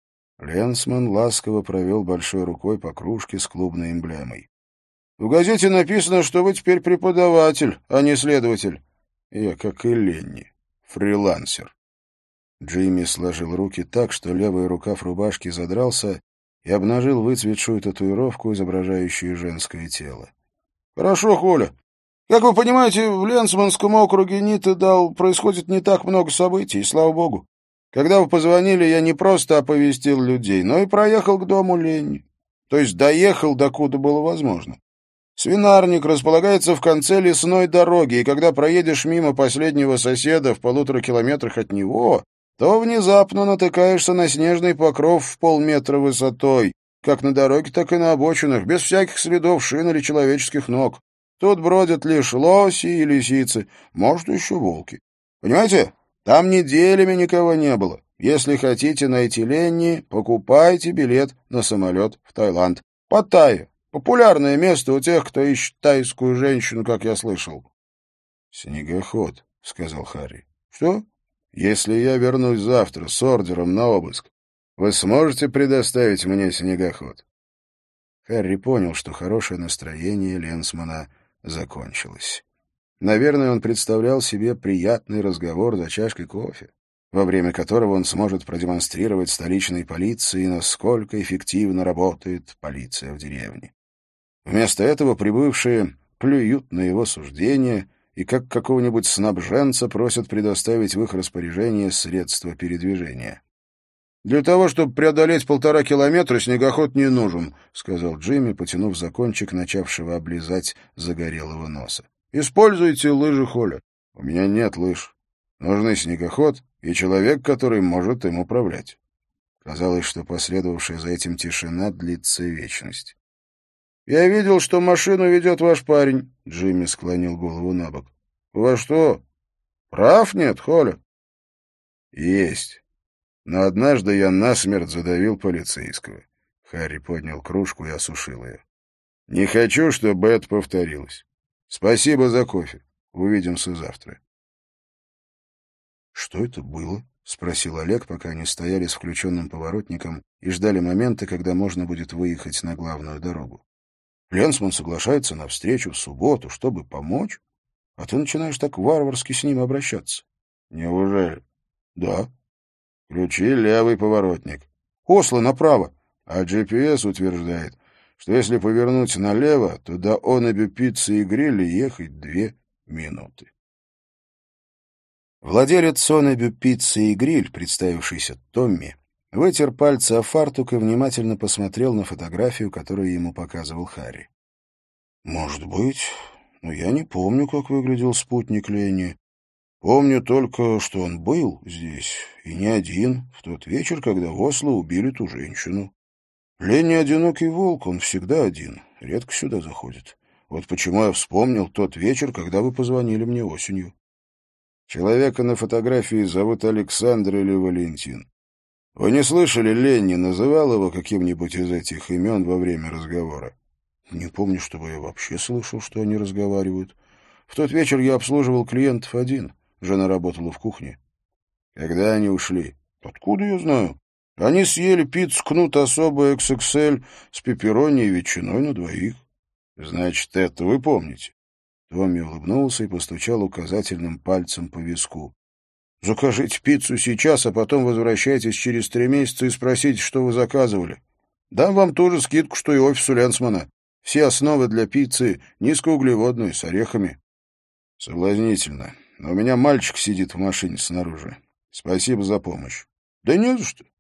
Ленсман ласково провел большой рукой по кружке с клубной эмблемой. «В газете написано, что вы теперь преподаватель, а не следователь». «Я, как и Ленни, фрилансер». Джимми сложил руки так, что левый рукав рубашки задрался и обнажил выцветшую татуировку, изображающую женское тело. «Хорошо, Холя. Как вы понимаете, в Ленсманском округе Ниттедал происходит не так много событий, слава богу. Когда вы позвонили, я не просто оповестил людей, но и проехал к дому Ленни. То есть доехал, докуда было возможно. Свинарник располагается в конце лесной дороги, и когда проедешь мимо последнего соседа в полутора километрах от него, то внезапно натыкаешься на снежный покров в полметра высотой, как на дороге, так и на обочинах, без всяких следов шин или человеческих ног. Тут бродят лишь лоси и лисицы, может, еще волки. Понимаете, там неделями никого не было. Если хотите найти Ленни, покупайте билет на самолет в Таиланд. Паттайя — популярное место у тех, кто ищет тайскую женщину, как я слышал. — Снегоход, — сказал Харри. — Что? — Если я вернусь завтра с ордером на обыск, вы сможете предоставить мне снегоход? Харри понял, что хорошее настроение Ленсмана закончилось. Наверное, он представлял себе приятный разговор за чашкой кофе, во время которого он сможет продемонстрировать столичной полиции, насколько эффективно работает полиция в деревне. Вместо этого прибывшие плюют на его суждения и как какого-нибудь снабженца просят предоставить в их распоряжение средства передвижения. «Для того, чтобы преодолеть полтора километра, снегоход не нужен», — сказал Джимми, потянув за кончик начавшего облизать загорелого носа. «Используйте лыжи, Холя». «У меня нет лыж. Нужны снегоход и человек, который может им управлять». Казалось, что последовавшая за этим тишина длится вечность. Я видел, что машину ведет ваш парень. Джимми склонил голову на бок. Во что? Прав нет, Холли? Есть. Но однажды я насмерть задавил полицейского. Харри поднял кружку и осушил ее. Не хочу, чтобы это повторилось. Спасибо за кофе. Увидимся завтра. Что это было? — спросил Олег, пока они стояли с включенным поворотником и ждали момента, когда можно будет выехать на главную дорогу. Ленсман соглашается на встречу в субботу, чтобы помочь, а ты начинаешь так варварски с ним обращаться. — Неужели? — Да. — Включи левый поворотник. — Осло направо. А джи пи эс утверждает, что если повернуть налево, то до Онеби пиццы и гриля ехать две минуты. Владелец Сонеби пиццы и гриль, представившийся Томми, вытер пальцы о фартук и внимательно посмотрел на фотографию, которую ему показывал Харри. «Может быть, но я не помню, как выглядел спутник Ленни. Помню только, что он был здесь, и не один, в тот вечер, когда в Осло убили ту женщину. Ленни одинокий волк, он всегда один, редко сюда заходит. Вот почему я вспомнил тот вечер, когда вы позвонили мне осенью. Человека на фотографии зовут Александр или Валентин. Вы не слышали, Ленни называл его каким-нибудь из этих имен во время разговора? Не помню, чтобы я вообще слышал, что они разговаривают. В тот вечер я обслуживал клиентов один. Жена работала в кухне. Когда они ушли? Откуда я знаю? Они съели пиццу «Кнут» особо икс икс эль с пепперони и ветчиной на двоих. Значит, это вы помните? Томми улыбнулся и постучал указательным пальцем по виску. «Закажите пиццу сейчас, а потом возвращайтесь через три месяца и спросите, что вы заказывали. Дам вам ту же скидку, что и офису Ленсмана. Все основы для пиццы низкоуглеводные, с орехами». «Соблазнительно. Но у меня мальчик сидит в машине снаружи. Спасибо за помощь». «Да не за что».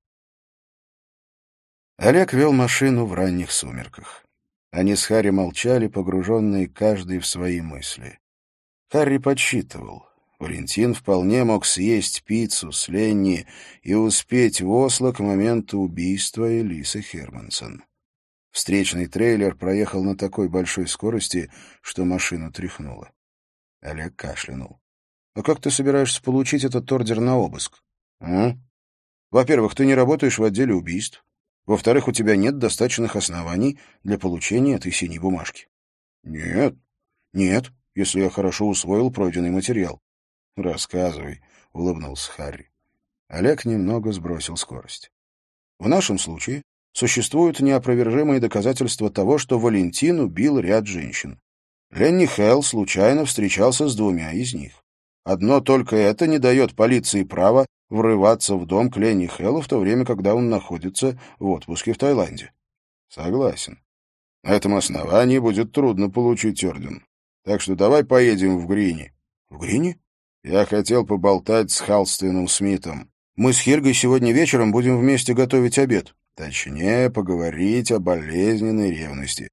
Олег вел машину в ранних сумерках. Они с Харри молчали, погруженные каждый в свои мысли. Харри подсчитывал. Валентин вполне мог съесть пиццу с Ленни и успеть в Осло к моменту убийства Элисы Хермансон. Встречный трейлер проехал на такой большой скорости, что машину тряхнуло. Олег кашлянул. — А как ты собираешься получить этот ордер на обыск? А? Во-первых, ты не работаешь в отделе убийств. Во-вторых, у тебя нет достаточных оснований для получения этой синей бумажки. — Нет. — Нет, если я хорошо усвоил пройденный материал. — Рассказывай, — улыбнулся Харри. Олег немного сбросил скорость. В нашем случае существуют неопровержимые доказательства того, что Валентин убил ряд женщин. Ленни Хелл случайно встречался с двумя из них. Одно только это не дает полиции права врываться в дом к Ленни Хеллу в то время, когда он находится в отпуске в Таиланде. Согласен. На этом основании будет трудно получить орден. Так что давай поедем в Грини. В Грини? Я хотел поболтать с Халстеном Смитом. Мы с Хиргой сегодня вечером будем вместе готовить обед. Точнее, поговорить о болезненной ревности.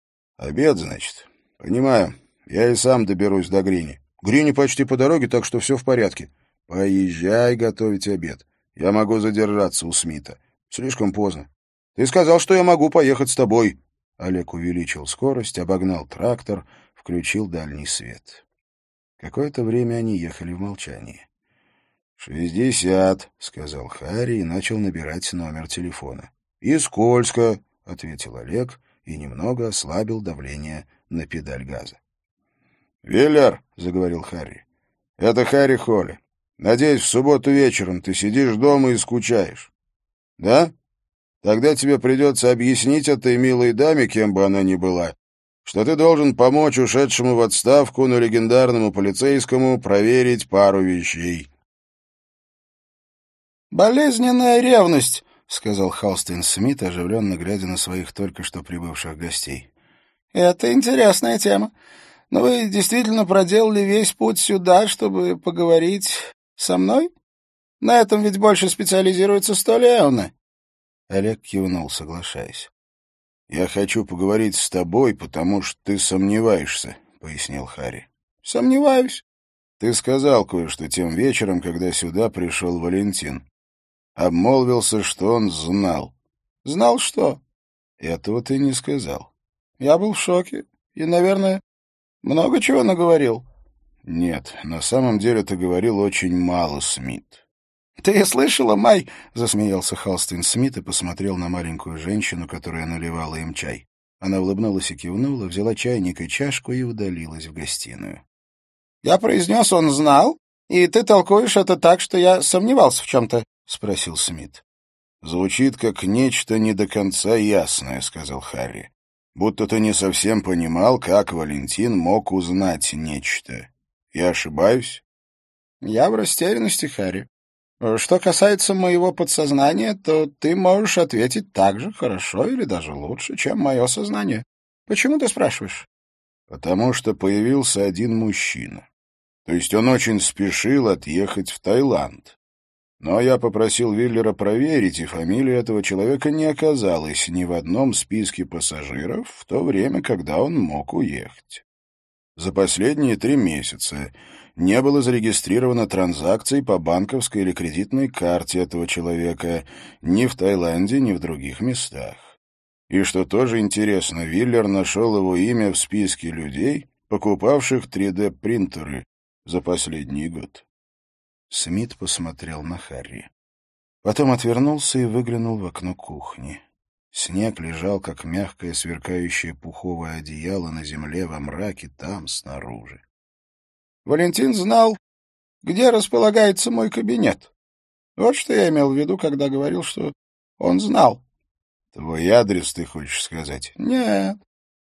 Обед, значит? Понимаю. Я и сам доберусь до Грини. Грини почти по дороге, так что все в порядке. Поезжай готовить обед. Я могу задержаться у Смита. Слишком поздно. Ты сказал, что я могу поехать с тобой. Олег увеличил скорость, обогнал трактор, включил дальний свет. Какое-то время они ехали в молчании. «Шестьдесят», — сказал Харри и начал набирать номер телефона. «И скользко», — ответил Олег и немного ослабил давление на педаль газа. «Виллер», — заговорил Харри, — «это Харри Холли. Надеюсь, в субботу вечером ты сидишь дома и скучаешь. Да? Тогда тебе придется объяснить этой милой даме, кем бы она ни была, что ты должен помочь ушедшему в отставку, но легендарному полицейскому проверить пару вещей». «Болезненная ревность», — сказал Халстейн Смит, оживленно глядя на своих только что прибывших гостей. «Это интересная тема. Но вы действительно проделали весь путь сюда, чтобы поговорить со мной? На этом ведь больше специализируется Столеоне». Олег кивнул, соглашаясь. «Я хочу поговорить с тобой, потому что ты сомневаешься», — пояснил Харри. «Сомневаюсь». «Ты сказал кое-что тем вечером, когда сюда пришел Валентин. Обмолвился, что он знал». «Знал что?» «Этого ты не сказал». Я был в шоке и, наверное, много чего наговорил. Нет, на самом деле ты говорил очень мало, Смит. «Ты слышала, Май?» — засмеялся Халстин Смит и посмотрел на маленькую женщину, которая наливала им чай. Она улыбнулась и кивнула, взяла чайник и чашку и удалилась в гостиную. «Я произнес, он знал, и ты толкуешь это так, что я сомневался в чем-то?» — спросил Смит. «Звучит как нечто не до конца ясное», — сказал Харри. «Будто ты не совсем понимал, как Валентин мог узнать нечто. Я ошибаюсь?» «Я в растерянности, Харри. Что касается моего подсознания, то ты можешь ответить так же хорошо или даже лучше, чем мое сознание. Почему ты спрашиваешь?» «Потому что появился один мужчина. То есть он очень спешил отъехать в Таиланд. Но я попросил Виллера проверить, и фамилия этого человека не оказалась ни в одном списке пассажиров в то время, когда он мог уехать. За последние три месяца не было зарегистрировано транзакций по банковской или кредитной карте этого человека ни в Таиланде, ни в других местах. И что тоже интересно, Виллер нашел его имя в списке людей, покупавших три дэ принтеры за последний год». Смит посмотрел на Харри. Потом отвернулся и выглянул в окно кухни. Снег лежал, как мягкое сверкающее пуховое одеяло на земле во мраке там, снаружи. «Валентин знал, где располагается мой кабинет. Вот что я имел в виду, когда говорил, что он знал». «Твой адрес, ты хочешь сказать?» «Нет.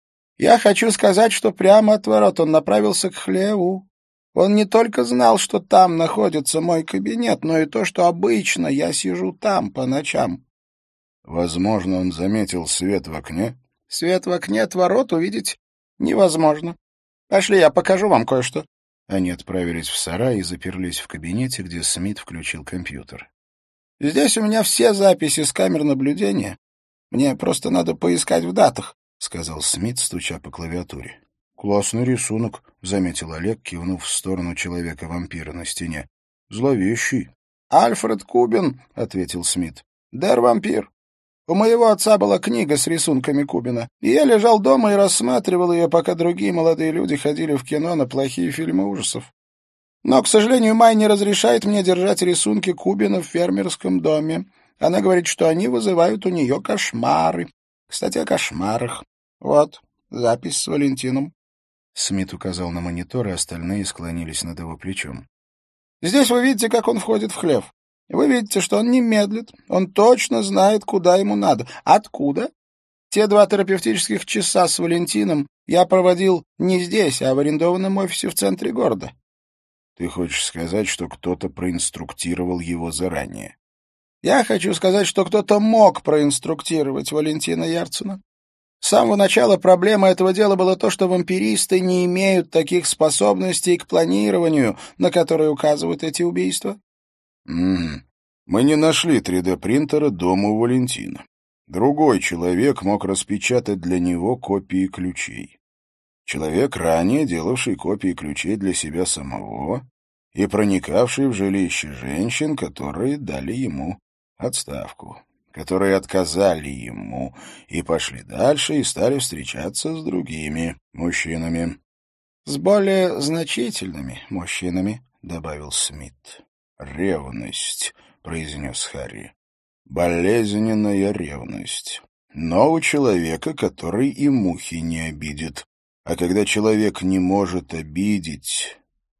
Я хочу сказать, что прямо от ворот он направился к хлеву. Он не только знал, что там находится мой кабинет, но и то, что обычно я сижу там по ночам». «Возможно, он заметил свет в окне?» «Свет в окне от ворот увидеть невозможно. Пошли, я покажу вам кое-что». Они отправились в сарай и заперлись в кабинете, где Смит включил компьютер. «Здесь у меня все записи с камер наблюдения. Мне просто надо поискать в датах», — сказал Смит, стуча по клавиатуре. «Классный рисунок», — заметил Олег, кивнув в сторону человека-вампира на стене. «Зловещий». «Альфред Кубин», — ответил Смит. «Дэр-вампир. У моего отца была книга с рисунками Кубина, и я лежал дома и рассматривал ее, пока другие молодые люди ходили в кино на плохие фильмы ужасов. Но, к сожалению, Май не разрешает мне держать рисунки Кубина в фермерском доме. Она говорит, что они вызывают у нее кошмары. Кстати, о кошмарах. Вот, запись с Валентином». Смит указал на монитор, и остальные склонились над его плечом. «Здесь вы видите, как он входит в хлев. Вы видите, что он не медлит. Он точно знает, куда ему надо. Откуда? Те два терапевтических часа с Валентином я проводил не здесь, а в арендованном офисе в центре города». «Ты хочешь сказать, что кто-то проинструктировал его заранее?» «Я хочу сказать, что кто-то мог проинструктировать Валентина Ярцена. С самого начала проблема этого дела была то, что вампиристы не имеют таких способностей к планированию, на которые указывают эти убийства». «Угу. Мы не нашли три дэ принтера дома у Валентина. Другой человек мог распечатать для него копии ключей. Человек, ранее делавший копии ключей для себя самого и проникавший в жилище женщин, которые дали ему отставку, которые отказали ему и пошли дальше и стали встречаться с другими мужчинами». «С более значительными мужчинами», — добавил Смит. «Ревность», — произнес Харри. «Болезненная ревность. Но у человека, который и мухи не обидит. А когда человек не может обидеть,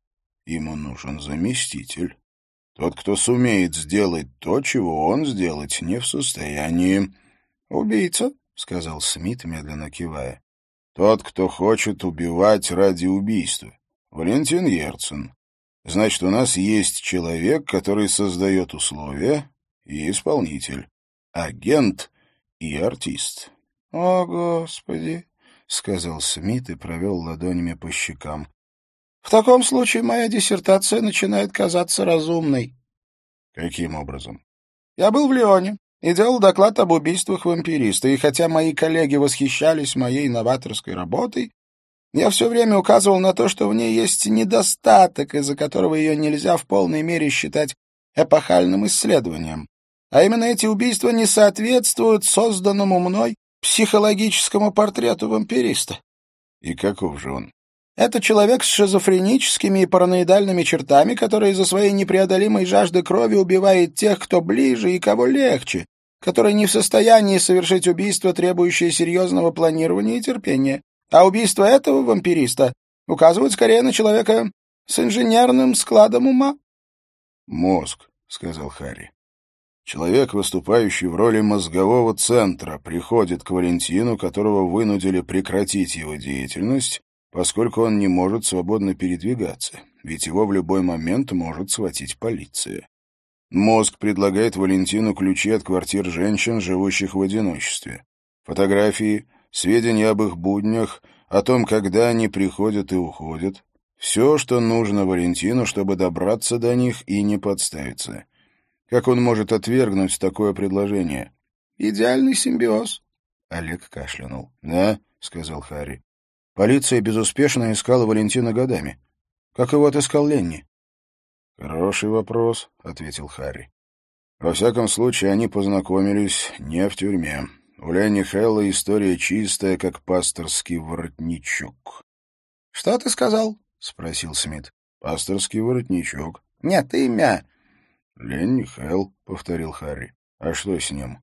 ему нужен заместитель. Тот, кто сумеет сделать то, чего он сделать не в состоянии». «Убийца», — сказал Смит, медленно кивая. «Тот, кто хочет убивать ради убийства. Валентин Ярцен. Значит, у нас есть человек, который создает условия, и исполнитель, агент и артист». «О, Господи», — сказал Смит и провел ладонями по щекам. «В таком случае моя диссертация начинает казаться разумной». «Каким образом?» «Я был в Лионе и делал доклад об убийствах вампириста, и хотя мои коллеги восхищались моей новаторской работой, я все время указывал на то, что в ней есть недостаток, из-за которого ее нельзя в полной мере считать эпохальным исследованием. А именно эти убийства не соответствуют созданному мной психологическому портрету вампириста. И каков же он? Это человек с шизофреническими и параноидальными чертами, который из-за своей непреодолимой жажды крови убивает тех, кто ближе и кого легче, который не в состоянии совершить убийство, требующее серьезного планирования и терпения. А убийство этого вампириста указывает скорее на человека с инженерным складом ума. «Мозг», — сказал Харри. Человек, выступающий в роли мозгового центра, приходит к Валентину, которого вынудили прекратить его деятельность, поскольку он не может свободно передвигаться, ведь его в любой момент может схватить полиция. Мозг предлагает Валентину ключи от квартир женщин, живущих в одиночестве, фотографии, сведения об их буднях, о том, когда они приходят и уходят, все, что нужно Валентину, чтобы добраться до них и не подставиться. Как он может отвергнуть такое предложение? Идеальный симбиоз. Олег кашлянул. «Да», — сказал Харри. «Полиция безуспешно искала Валентина годами. Как его отыскал Ленни?» «Хороший вопрос», — ответил Харри. «Во всяком случае, они познакомились не в тюрьме. У Ленни Хэлла история чистая, как пасторский воротничок». «Что ты сказал?» — спросил Смит. «Пасторский воротничок». «Нет, имя». «Ленни Хэлл», — повторил Харри. «А что с ним?»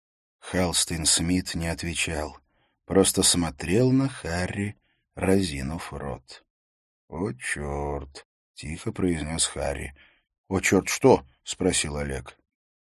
Халстейн Смит не отвечал, просто смотрел на Харри, разинув рот. «О, черт!» — тихо произнес Харри. «О, черт, что?» — спросил Олег.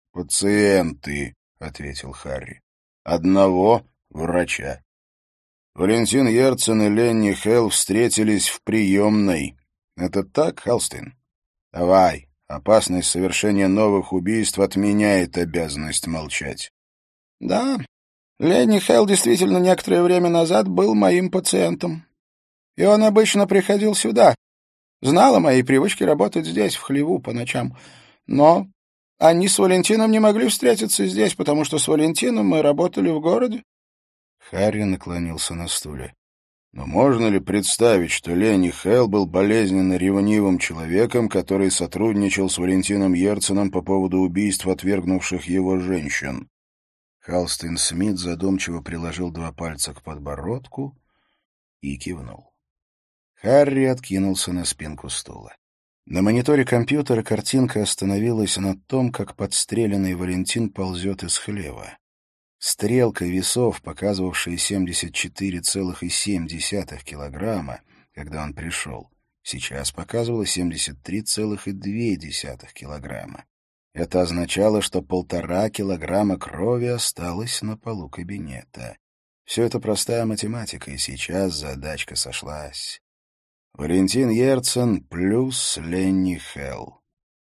«Пациенты», — ответил Харри. «Одного врача. Валентин Ерцен и Ленни Хэлл встретились в приемной. Это так, Халстейн? Давай, опасность совершения новых убийств отменяет обязанность молчать». «Да, Ленни Хэлл действительно некоторое время назад был моим пациентом. И он обычно приходил сюда. Знал о моей привычке работать здесь, в хлеву, по ночам. Но они с Валентином не могли встретиться здесь, потому что с Валентином мы работали в городе». Харри наклонился на стуле. «Но можно ли представить, что Ленни Хэлл был болезненно ревнивым человеком, который сотрудничал с Валентином Ерценом по поводу убийств отвергнувших его женщин?» Халстейн Смит задумчиво приложил два пальца к подбородку и кивнул. Харри откинулся на спинку стула. На мониторе компьютера картинка остановилась на том, как подстреленный Валентин ползет из хлева. Стрелка весов, показывавшая семьдесят четыре целых семь десятых килограмма, когда он пришел, сейчас показывала семьдесят три целых две десятых килограмма. Это означало, что полтора килограмма крови осталось на полу кабинета. Все это простая математика, и сейчас задачка сошлась. Валентин Ерцен плюс Ленни Хэлл.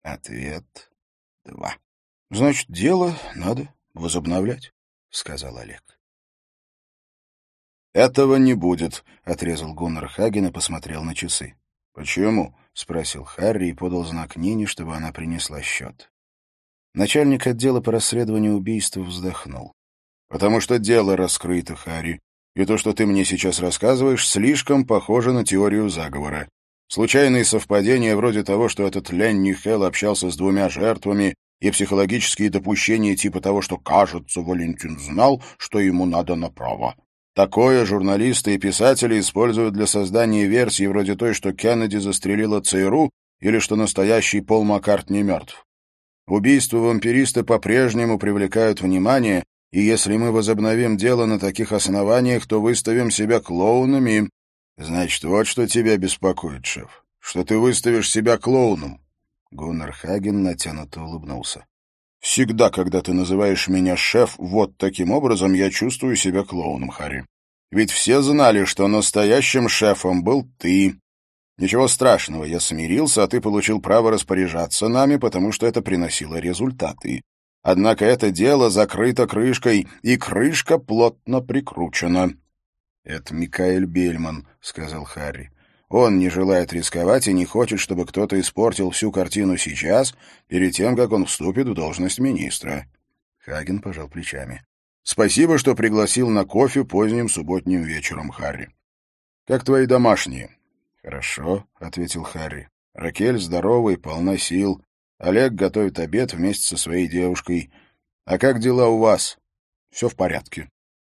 Ответ — два. — Значит, дело надо возобновлять, — сказал Олег. «Этого не будет», — отрезал Гуннар Хаген и посмотрел на часы. «Почему?» — спросил Харри и подал знак Нине, чтобы она принесла счет. Начальник отдела по расследованию убийств вздохнул. «Потому что дело раскрыто, Харри, и то, что ты мне сейчас рассказываешь, слишком похоже на теорию заговора. Случайные совпадения вроде того, что этот Ленни Хэлл общался с двумя жертвами, и психологические допущения типа того, что, кажется, Валентин знал, что ему надо направо. Такое журналисты и писатели используют для создания версий вроде той, что Кеннеди застрелила ЦРУ или что настоящий Пол Маккартни мертв. Убийства вампириста по-прежнему привлекают внимание, и если мы возобновим дело на таких основаниях, то выставим себя клоунами. Значит, вот что тебя беспокоит, шеф, что ты выставишь себя клоуном». Гуннар Хаген натянуто улыбнулся. «Всегда, когда ты называешь меня шеф вот таким образом, я чувствую себя клоуном, Харри. Ведь все знали, что настоящим шефом был ты. Ничего страшного, я смирился, а ты получил право распоряжаться нами, потому что это приносило результаты. Однако это дело закрыто крышкой, и крышка плотно прикручена». «Это Микаэль Бельман», — сказал Харри. «Он не желает рисковать и не хочет, чтобы кто-то испортил всю картину сейчас, перед тем, как он вступит в должность министра». Хаген пожал плечами. «Спасибо, что пригласил на кофе поздним субботним вечером, Харри. Как твои домашние?» «Хорошо», — ответил Харри. «Ракель здорова и полна сил. Олег готовит обед вместе со своей девушкой. А как дела у вас?» «Все в порядке.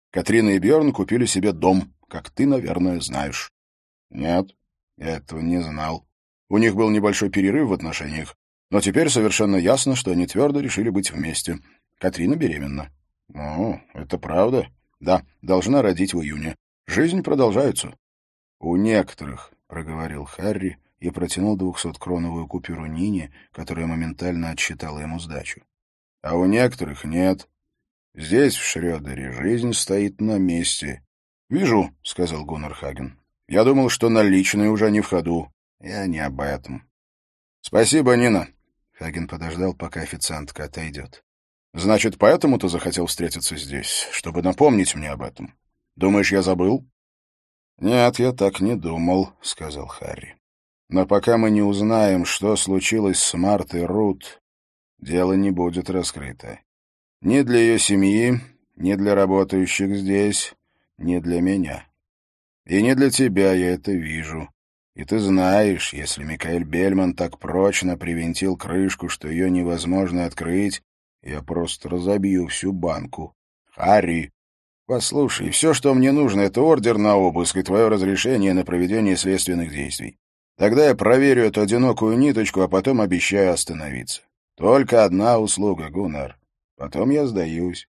Катрина и Бьорн купили себе дом, как ты, наверное, знаешь. Нет, я этого не знал. У них был небольшой перерыв в отношениях, но теперь совершенно ясно, что они твердо решили быть вместе. Катрина беременна. О, это правда? Да, должна родить в июне. Жизнь продолжается. У некоторых, — проговорил Харри и протянул двухсоткроновую купюру Нине, которая моментально отсчитала ему сдачу. А у некоторых нет. Здесь, в Шрёдере, жизнь стоит на месте. — Вижу, — сказал Гуннар Хаген. — Я думал, что наличные уже не в ходу. Я не об этом. — Спасибо, Нина. Хаген подождал, пока официантка отойдет. — Значит, поэтому ты захотел встретиться здесь, чтобы напомнить мне об этом? Думаешь, я забыл? — Нет, я так не думал, — сказал Харри. — Но пока мы не узнаем, что случилось с Мартой Рут, дело не будет раскрыто. Ни для ее семьи, ни для работающих здесь, ни для меня. И не для тебя, я это вижу. И ты знаешь, если Микаэль Бельман так прочно привинтил крышку, что ее невозможно открыть, я просто разобью всю банку. Харри, послушай, все, что мне нужно, — это ордер на обыск и твое разрешение на проведение следственных действий. Тогда я проверю эту одинокую ниточку, а потом обещаю остановиться. Только одна услуга, Гуннар. Потом я сдаюсь.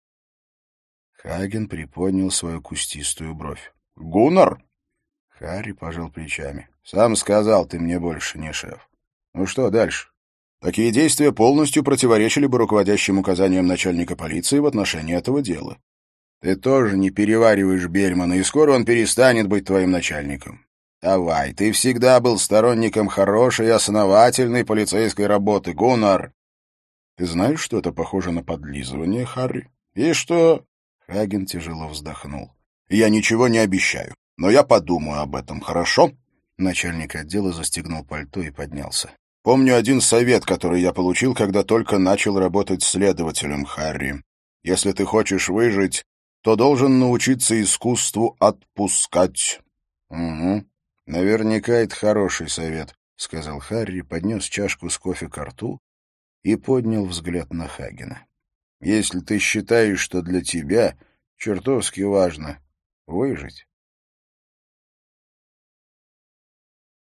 Хаген приподнял свою кустистую бровь. — Гуннар? Харри пожал плечами. — Сам сказал, ты мне больше не шеф. Ну что дальше? Такие действия полностью противоречили бы руководящим указаниям начальника полиции в отношении этого дела. Ты тоже не перевариваешь Бельмана, и скоро он перестанет быть твоим начальником. Давай, ты всегда был сторонником хорошей и основательной полицейской работы, Гуннар. Ты знаешь, что это похоже на подлизывание, Харри? И что? Хаген тяжело вздохнул. Я ничего не обещаю, но я подумаю об этом, хорошо? Начальник отдела застегнул пальто и поднялся. Помню один совет, который я получил, когда только начал работать следователем, Харри. Если ты хочешь выжить, то должен научиться искусству отпускать. — Угу. Наверняка это хороший совет, — сказал Харри, поднес чашку с кофе ко рту и поднял взгляд на Хагена. — Если ты считаешь, что для тебя чертовски важно выжить,